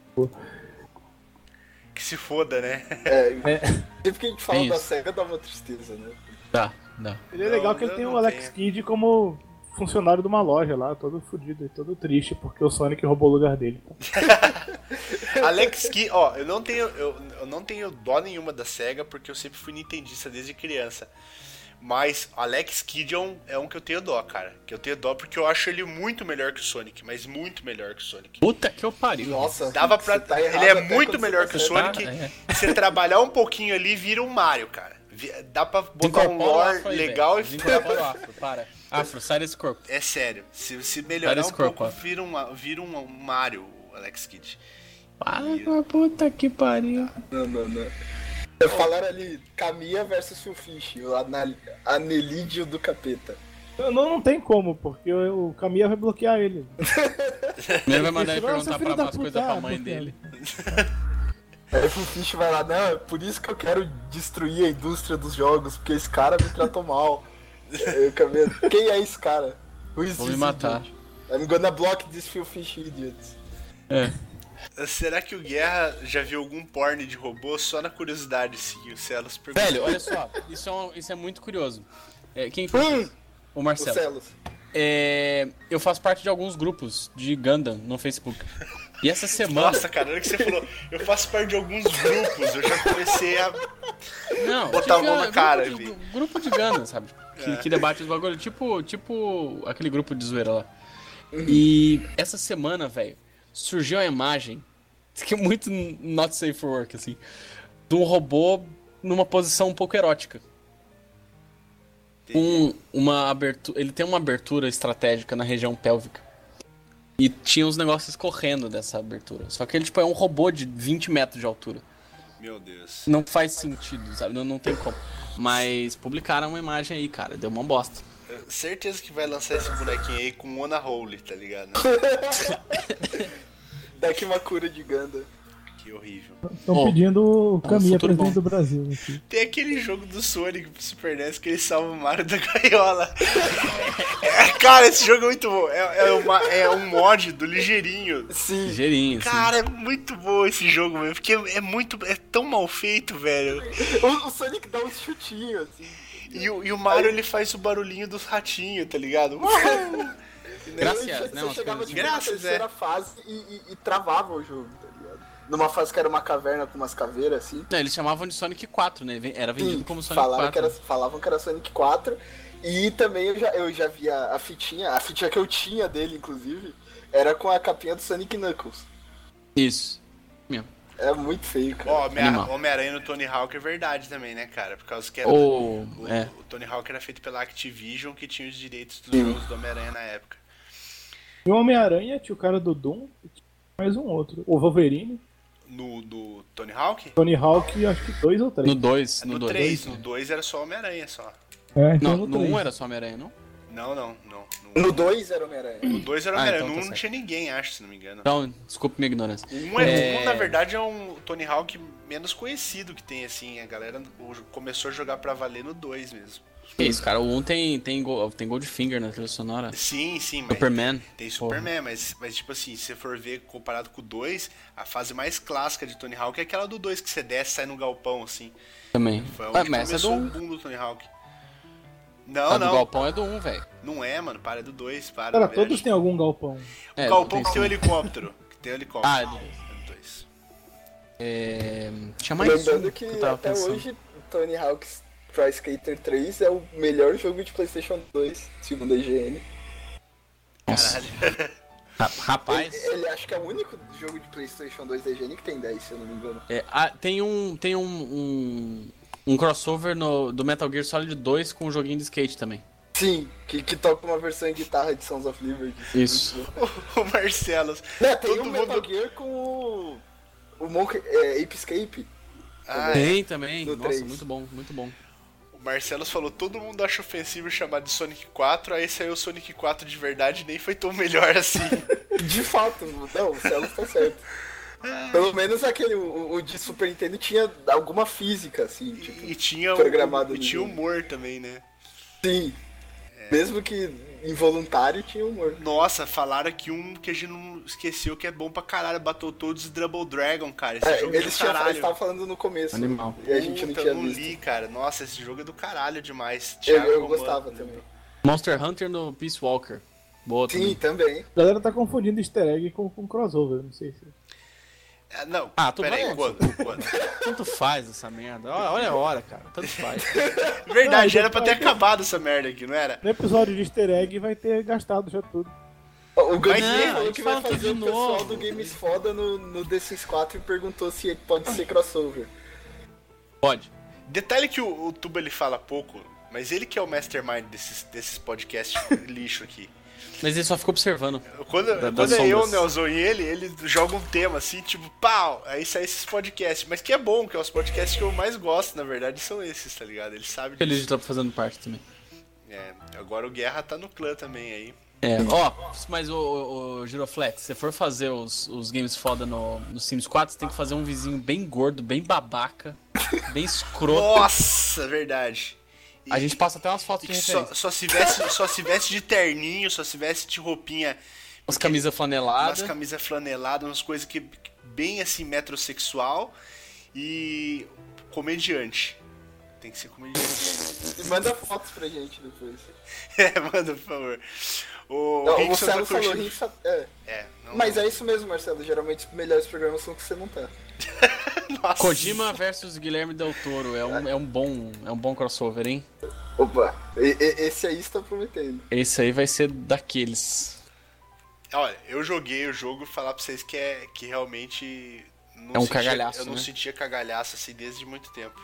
Que se foda, né? Sempre que a gente fala Isso. da SEGA dá uma tristeza, né? Dá. Ele é legal que ele eu tem não o Alex tenho. Kidd como funcionário de uma loja lá, todo fudido e todo triste porque o Sonic roubou o lugar dele. Alex Kidd, ó, eu não tenho dó nenhuma da SEGA porque eu sempre fui nintendista desde criança. Mas Alex Kidd é um que eu tenho dó, cara. Que eu tenho dó porque eu acho ele muito melhor que o Sonic, mas muito melhor que o Sonic. Puta que eu pariu. Nossa, Dava pra. você tá errado Ele é até muito quando melhor você que o tá Sonic. certo. Você trabalhar um pouquinho ali, vira um Mario, cara. Dá pra botar um Desincorpora o lore Afro aí, legal velho. e Desincorpora o Afro, para. Afro, sai desse corpo. É sério. Se melhorar Parece um pouco, corpo. vira um Mario, o Alex Kidd. Ah, puta que pariu. Não. Falaram ali, Kamiya versus Phil Fish, o Anelídio do Capeta. Não tem como, porque o Kamiya vai bloquear ele. Primeiro vai mandar ele Esse perguntar filho pra da umas coisas puta, pra mãe puta. dele. Aí o Phil Fish vai lá, não, é por isso que eu quero destruir a indústria dos jogos, porque esse cara me tratou mal. Aí o Kamiya, quem é esse cara? Who is Vou me this matar. idiot? I'm gonna block this Phil Fish idiot. É. Será que o Guerra já viu algum porn de robô? Só na curiosidade, sim. O Celos perguntou. Velho, olha só, isso é muito curioso. Quem fez? O O Marcelo. Celos. Eu faço parte de alguns grupos de Gundam no Facebook. E essa semana. Nossa, cara, olha o que você falou. Eu faço parte de alguns grupos. Eu já comecei a. Não, botar a mão na cara, grupo de, Vi. grupo de Gundam, sabe? Que debate os bagulho. Tipo aquele grupo de zoeira lá. E essa semana, velho, surgiu a imagem, que é muito not safe for work, assim, de um robô numa posição um pouco erótica. Uma abertura, ele tem uma abertura estratégica na região pélvica. E tinha uns negócios correndo dessa abertura. Só que ele, tipo, é um robô de 20 metros de altura. Meu Deus. Não faz sentido, sabe? Não tem como. Mas publicaram uma imagem aí, cara. Deu uma bosta. Certeza que vai lançar esse bonequinho aí com Ona Hole, tá ligado? Daqui uma cura de Ganda. Que horrível. Estão Ó, pedindo o Kamiya futuro presidente bom. do Brasil aqui. Tem aquele jogo do Sonic pro Super NES que ele salva o Mario da gaiola. Cara, esse jogo é muito bom. É um mod do Ligeirinho. Sim. Ligeirinho, assim. Cara, é muito bom esse jogo, mesmo. Porque é tão mal feito, velho. O Sonic dá uns chutinhos, assim. E o Mario, ele faz o barulhinho dos ratinhos, tá ligado? Graças, Você né? Umas chegava coisas tipo, assim. na Graças, terceira fase e travava o jogo, tá ligado? Numa fase que era uma caverna com umas caveiras, assim. Não, eles chamavam de Sonic 4, né? Era vendido Sim, como Sonic 4. falavam que era Sonic 4. E também eu já vi a fitinha que eu tinha dele, inclusive, era com a capinha do Sonic Knuckles. Isso. Mesmo. É muito feio, cara. Ó, Animal. Homem-Aranha no Tony Hawk é verdade também, né, cara? Por causa que era O Tony Hawk era feito pela Activision, que tinha os direitos dos Sim. jogos do Homem-Aranha na época. E o Homem-Aranha tinha o cara do Doom e tinha mais um outro. O Wolverine. Do Tony Hawk? Tony Hawk, acho que 2 ou 3. No 2, No no 3. 2. No 2 era só Homem-Aranha só. É, então Não, no 1 era só Homem-Aranha, não? Não. No 2 era Homem-Aranha. No 2 era Homem-Aranha. então No tá 1 não certo. tinha ninguém, acho, se não me engano. Então, desculpe minha ignorância. O 1, na verdade, é um Tony Hawk menos conhecido que tem, assim. A galera começou a jogar pra valer no 2 mesmo. Que isso, cara, o 1 tem Goldfinger na trilha sonora. Sim, mas Superman. tem Superman, mas tipo assim, se você for ver comparado com o 2, a fase mais clássica de Tony Hawk é aquela do 2 que você desce e sai no galpão, assim. Também. Foi onde Mas essa é do começou 1. o boom do Tony Hawk. A do Não, galpão é do 1, velho. não é, mano, para, é do 2, para. Cara, velho. todos têm algum galpão. O galpão que tem o helicóptero. Que tem o helicóptero. Ah, é do 2. É do 2. Tinha mais Lembrando um que eu tava até pensando. hoje Tony Hawk's Pro Skater 3 é o melhor jogo de PlayStation 2, segundo a IGN. Nossa. Caralho. Rapaz, Ele acho que é o único jogo de PlayStation 2 da IGN que tem 10, se eu não me engano. tem um crossover do Metal Gear Solid 2 com um joguinho de skate também. Sim, que toca uma versão em guitarra de Sons of Liberty. Isso. O Marcelo. Não, tem Todo um Metal mundo. Gear com o Monkey, Ape Escape. Ah, Tem também. No Nossa, 3. muito bom, muito bom. O Marcelo falou: todo mundo acha ofensivo chamar de Sonic 4, aí saiu o Sonic 4 de verdade e nem foi tão melhor assim. De fato, não, o Celo tá certo. Pelo menos aquele, o de Super Nintendo tinha alguma física, assim, tipo, E tinha, programado e no tinha jogo. humor também, né? Sim. Mesmo que involuntário, tinha humor. Nossa, falaram aqui que a gente não esqueceu que é bom pra caralho, Battletoads e Double Dragon, cara. Esse jogo é do Eles caralho. estavam falando no começo. Animal. E a gente não Puta, tinha eu visto. li, cara. Nossa, esse jogo é do caralho demais. Eu Thiago gostava Romano. também. Monster Hunter no Peace Walker. Boa Sim, também. também. A galera tá confundindo easter egg com crossover, não sei se... Não, Ah, tu peraí, vai- quando? Tanto faz essa merda. Olha a hora, cara. Tanto faz. Verdade, Não, era pra ter acabado essa merda aqui, não era? No episódio de easter egg vai ter gastado já tudo. O Vai Gandhi ter, a falou gente que vai fala tudo fazer de o pessoal novo. do Games Foda no The Sims 4 e perguntou se pode ser crossover. Pode. Detalhe que o Tuba ele fala pouco, mas ele que é o mastermind desses podcasts lixo aqui. Mas ele só ficou observando. Quando das é eu, o sombras. Nelson e ele joga um tema assim, tipo, pau, aí sai esses podcasts. Mas que é bom, que é os podcasts que eu mais gosto, na verdade, são esses, tá ligado? Ele sabe Feliz de disso. estar fazendo parte também. Agora o Guerra tá no clã também aí. Mas o Giroflex, se você for fazer os games foda no Sims 4, você tem que fazer um vizinho bem gordo, bem babaca, bem escroto. Nossa, verdade. E- A gente passa até umas fotos e de que só, referência. só se veste de terninho, só se veste de roupinha, Umas camisas umas flaneladas. camisas flaneladas, umas coisas que bem assim, metrosexual e comediante. Tem que ser comediante. E manda fotos pra gente depois. Manda, por favor. O Não, o Rickson tá Marcelo falou curtindo. Rickson. Não, Mas é isso mesmo, Marcelo. Geralmente os melhores programas são que você não tá. Nossa. Kojima versus Guilherme Del Toro. É um bom crossover, hein? Opa, esse aí está prometendo. Esse aí vai ser daqueles. Olha, eu joguei o jogo e falar pra vocês que realmente não É um sentia- cagalhaço, eu não né? sentia cagalhaço assim desde muito tempo.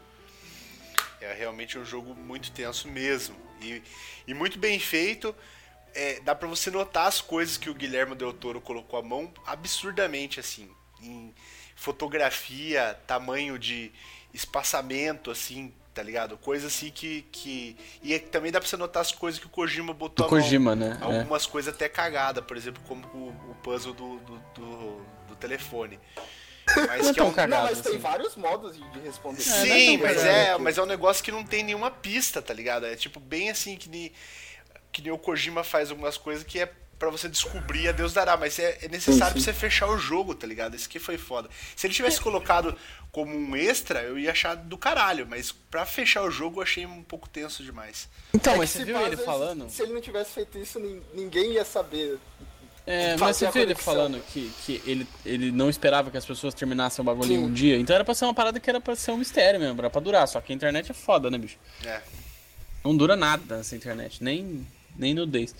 É realmente um jogo muito tenso mesmo. E muito bem feito. Dá pra você notar as coisas que o Guilherme Del Toro colocou a mão absurdamente, assim. Em fotografia, tamanho de espaçamento, assim, tá ligado? Coisa assim que... E também dá pra você notar as coisas que o Kojima botou Do a Kojima, mão. né? Algumas coisas até cagada, por exemplo, como o puzzle do telefone. Mas Não é que é tão um... cagado. Não, mas tem assim. vários modos de responder. não é Sim, tão mas é um negócio que não tem nenhuma pista, tá ligado? É tipo bem assim que nem o Kojima faz algumas coisas que é pra você descobrir, a Deus dará, mas é necessário pra você fechar o jogo, tá ligado? Isso que foi foda. Se ele tivesse colocado como um extra, eu ia achar do caralho, mas pra fechar o jogo eu achei um pouco tenso demais. Então, É mas que você se viu pá, ele às vezes, falando? Se ele não tivesse feito isso, ninguém ia saber. Mas fazer você a viu ele conexão. falando que ele não esperava que as pessoas terminassem o bagulho em Sim. um dia? Então era pra ser uma parada que era pra ser um mistério mesmo, era pra durar. Só que a internet é foda, né, bicho? É. Não dura nada essa internet, nem nudez.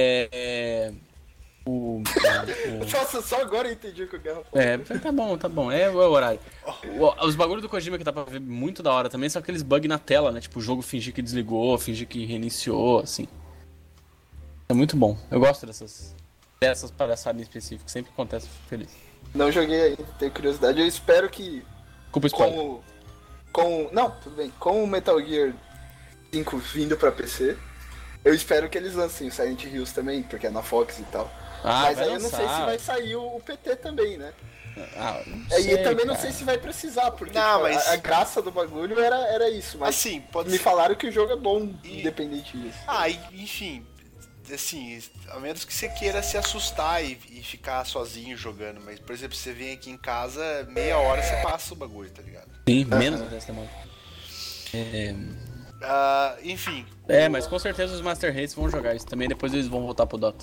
Nossa, só agora eu entendi o que o Guerra falou. Tá bom, é o horário. Os bagulhos do Kojima que dá pra ver muito da hora também são aqueles bugs na tela, né? Tipo, o jogo fingir que desligou, fingir que reiniciou, assim. É muito bom. Eu gosto dessas palhaçadas em específico, sempre acontece, fico feliz. Não joguei ainda, tenho curiosidade. Eu espero que Desculpa, spoiler. Não, tudo bem. Com o Metal Gear 5 vindo pra PC, eu espero que eles lancem o Silent Hills também, porque é na Fox e tal. Mas vai aí eu não sei se lançar. vai sair o PT também, né? Não E sei, também não cara. sei se vai precisar, porque Não, tipo, mas- a graça do bagulho era isso. Mas Assim, pode me ser. falaram que o jogo é bom, E- independente disso. Enfim, assim, a menos que você queira se assustar e ficar sozinho jogando, mas, por exemplo, você vem aqui em casa, meia hora você passa o bagulho, tá ligado? Sim, menos dessa demora. Enfim. Mas com certeza os Master Race vão jogar isso também, depois eles vão voltar pro Dota.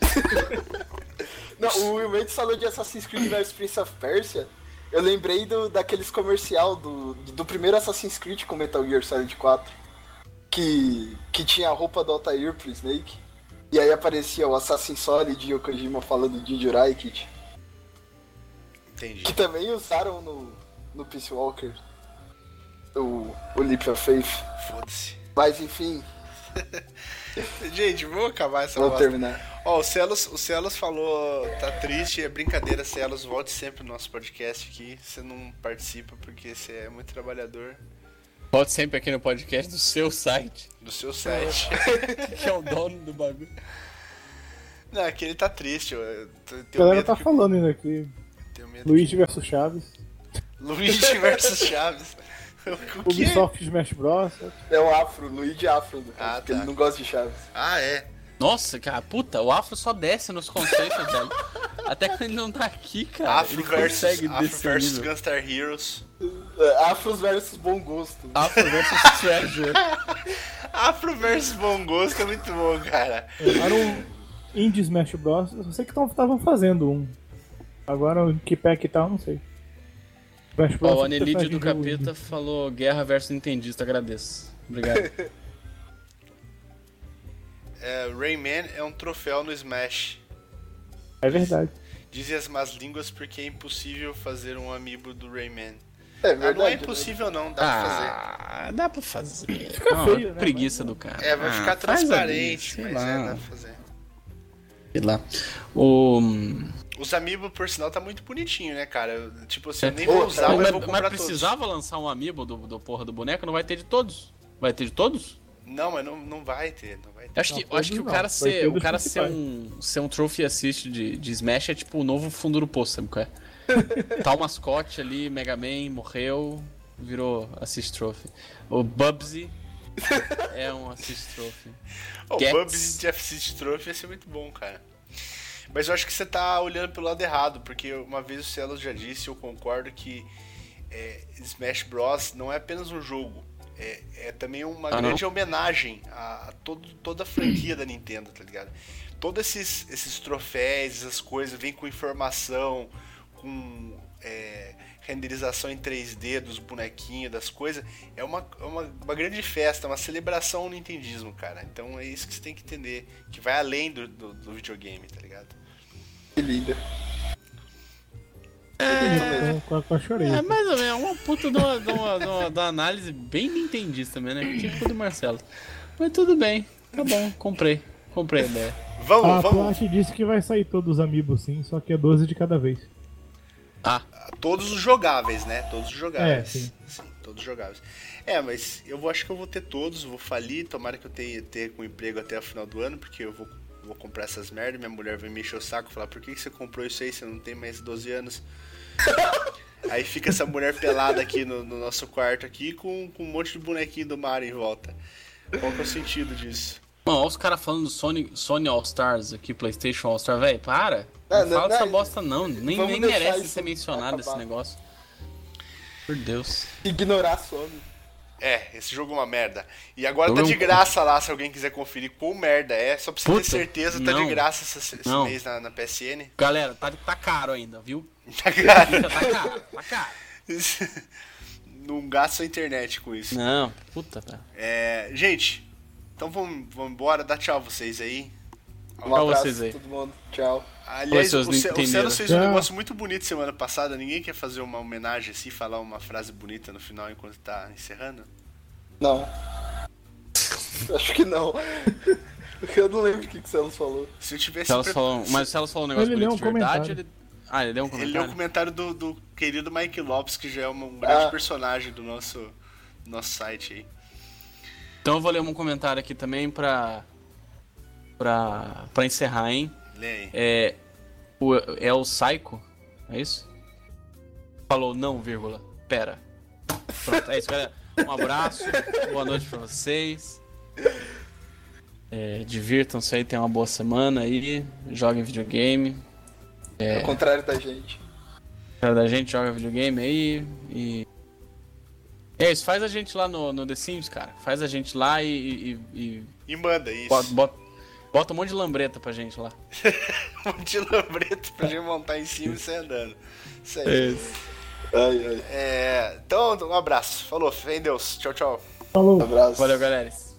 Não, o Will Mendes falou de Assassin's Creed vs Prince of Persia. Eu lembrei daqueles comercial do primeiro Assassin's Creed com Metal Gear Solid 4. Que tinha a roupa do Altair pro Snake. E aí aparecia o Assassin's Solid e o Kojima falando de Jirai Kit. Entendi. Que também usaram no Peace Walker. O Leap of Faith. Foda-se. Mas enfim, Gente, vamos acabar essa vou bosta. terminar. Ó, o Celos falou, tá triste, é brincadeira, Celos, volte sempre no nosso podcast aqui. Você não participa porque você é muito trabalhador Volte sempre aqui no podcast do seu site, do seu site. que é o dono do bagulho. Não, é que ele tá triste, eu A tenho galera medo tá que- falando ainda aqui. tenho medo Luigi vs Chaves. Luigi versus Chaves. O quê? Ubisoft Smash Bros. É o Afro, Luigi Afro, do cara, Ah, porque tá. ele não gosta de Chaves. Ah, é. Nossa, cara, puta, o Afro só desce nos conceitos, velho. Até quando ele não tá aqui, cara. Afro ele versus consegue descer nível. Gunstar Heroes. Afros versus Bom Gosto. Afro versus Treasure. Afro versus Bom Gosto é muito bom, cara. Era um Indie Smash Bros. Eu sei que estavam fazendo um. Agora o que pé que tal, não sei. Smash Bros. Ó, o é Anelídio personagem do de jogo Capeta falou Guerra versus Nintendista, agradeço. Obrigado. Rayman é um troféu no Smash. É verdade. Dizem as más línguas porque é impossível fazer um amiibo do Rayman. É verdade. Não é né? impossível não, dá pra fazer. Dá pra fazer. Fica feio, né? Preguiça do cara. É, vai ficar faz ali, transparente, sei mas lá. dá pra fazer. Sei lá. O... Os amiibo, por sinal, tá muito bonitinho, né, cara? Tipo assim, eu nem Pô, vou usar, mas mas, eu vou comprar todos. precisava lançar um amiibo do porra do boneco? Não vai ter de todos? Vai ter de todos? Não, mas não vai ter, não vai ter. Acho que, Não, acho que o todos cara não. Vai ter ser, o dos cara ser principais. ser um trophy assist de Smash é tipo o novo fundo do poço, sabe qual é? Tá o mascote ali, Mega Man, morreu, virou assist trophy. O Bubsy é um assist trophy. O Gets. Bubsy de F-City Trophy ia ser muito bom, cara. Mas eu acho que você tá olhando pelo lado errado, porque uma vez o Celos já disse, eu concordo que Smash Bros. Não é apenas um jogo, é também uma grande homenagem a toda a franquia da Nintendo, tá ligado? Todos esses troféus, essas coisas, vem com informação, com renderização em 3D dos bonequinhos, das coisas. É uma grande festa, uma celebração ao nintendismo, cara. Então é isso que você tem que entender, que vai além do videogame, tá ligado? Que linda. Quase chorei. É mais ou menos, uma puta de uma análise bem nintendista também, né? Tipo do Marcelo. Mas tudo bem, tá bom, comprei a ideia. Vamos, A vamos. Plat disse que vai sair todos os amiibos sim, só que é 12 de cada vez. Todos os jogáveis, né? Todos os jogáveis. Sim. Todos os jogáveis. Mas eu acho que eu vou ter todos, vou falir, tomara que eu tenha com emprego até o final do ano, porque eu vou comprar essas merda, minha mulher vai me encher o saco e falar, por que você comprou isso aí, você não tem mais 12 anos? Aí fica essa mulher pelada aqui no nosso quarto aqui com um monte de bonequinho do Mario em volta. Qual que é o sentido disso? Bom, olha os caras falando do Sony All Stars aqui, PlayStation All Star, velho, para. Não não, fala dessa não, bosta não, nem vamos deixar merece isso ser mencionado esse acabar. negócio. Por Deus. Ignorar a Sony. Esse jogo é uma merda. E agora Jogo tá é de um- graça lá, se alguém quiser conferir qual merda é. Só pra você ter Puta, certeza, tá de não. graça esse Não. mês na PSN. Galera, tá caro ainda, viu? Tá caro. Tá caro. Não gasta a internet com isso. Não, puta, tá. Gente, então vamos embora. Dá tchau vocês aí. Um Tchau abraço vocês aí. todo mundo. Tchau. Aliás, seus o Celo nintendeiros. fez um Tchau. negócio muito bonito semana passada. Ninguém quer fazer uma homenagem assim, falar uma frase bonita no final enquanto tá encerrando? Não. Acho que não. Eu não lembro o que o Celos falou. Se eu tivesse Celos falou, mas o Celos falou um negócio Ele leu bonito um de verdade, comentário. Ah, ele deu um Ele leu o comentário? comentário do querido Mike Lopes, que já é um grande personagem do nosso site aí. Então eu vou ler um comentário aqui também pra encerrar, hein? Lê aí. É o Psycho, é isso? Falou não, vírgula, pera. Pronto, é isso, galera. Um abraço, boa noite pra vocês. Divirtam-se aí, tenham uma boa semana aí. Joguem videogame. Ao contrário da gente. Cara da gente, joga videogame aí e... É isso, faz a gente lá no The Sims, cara. Faz a gente lá e E manda isso. bota um monte de lambreta pra gente lá. Um monte de lambreta pra gente montar em cima e sair andando. Isso aí. Ai. Então, um abraço. Falou, fé em Deus. Tchau, tchau. Falou. Abraço. Valeu, galera.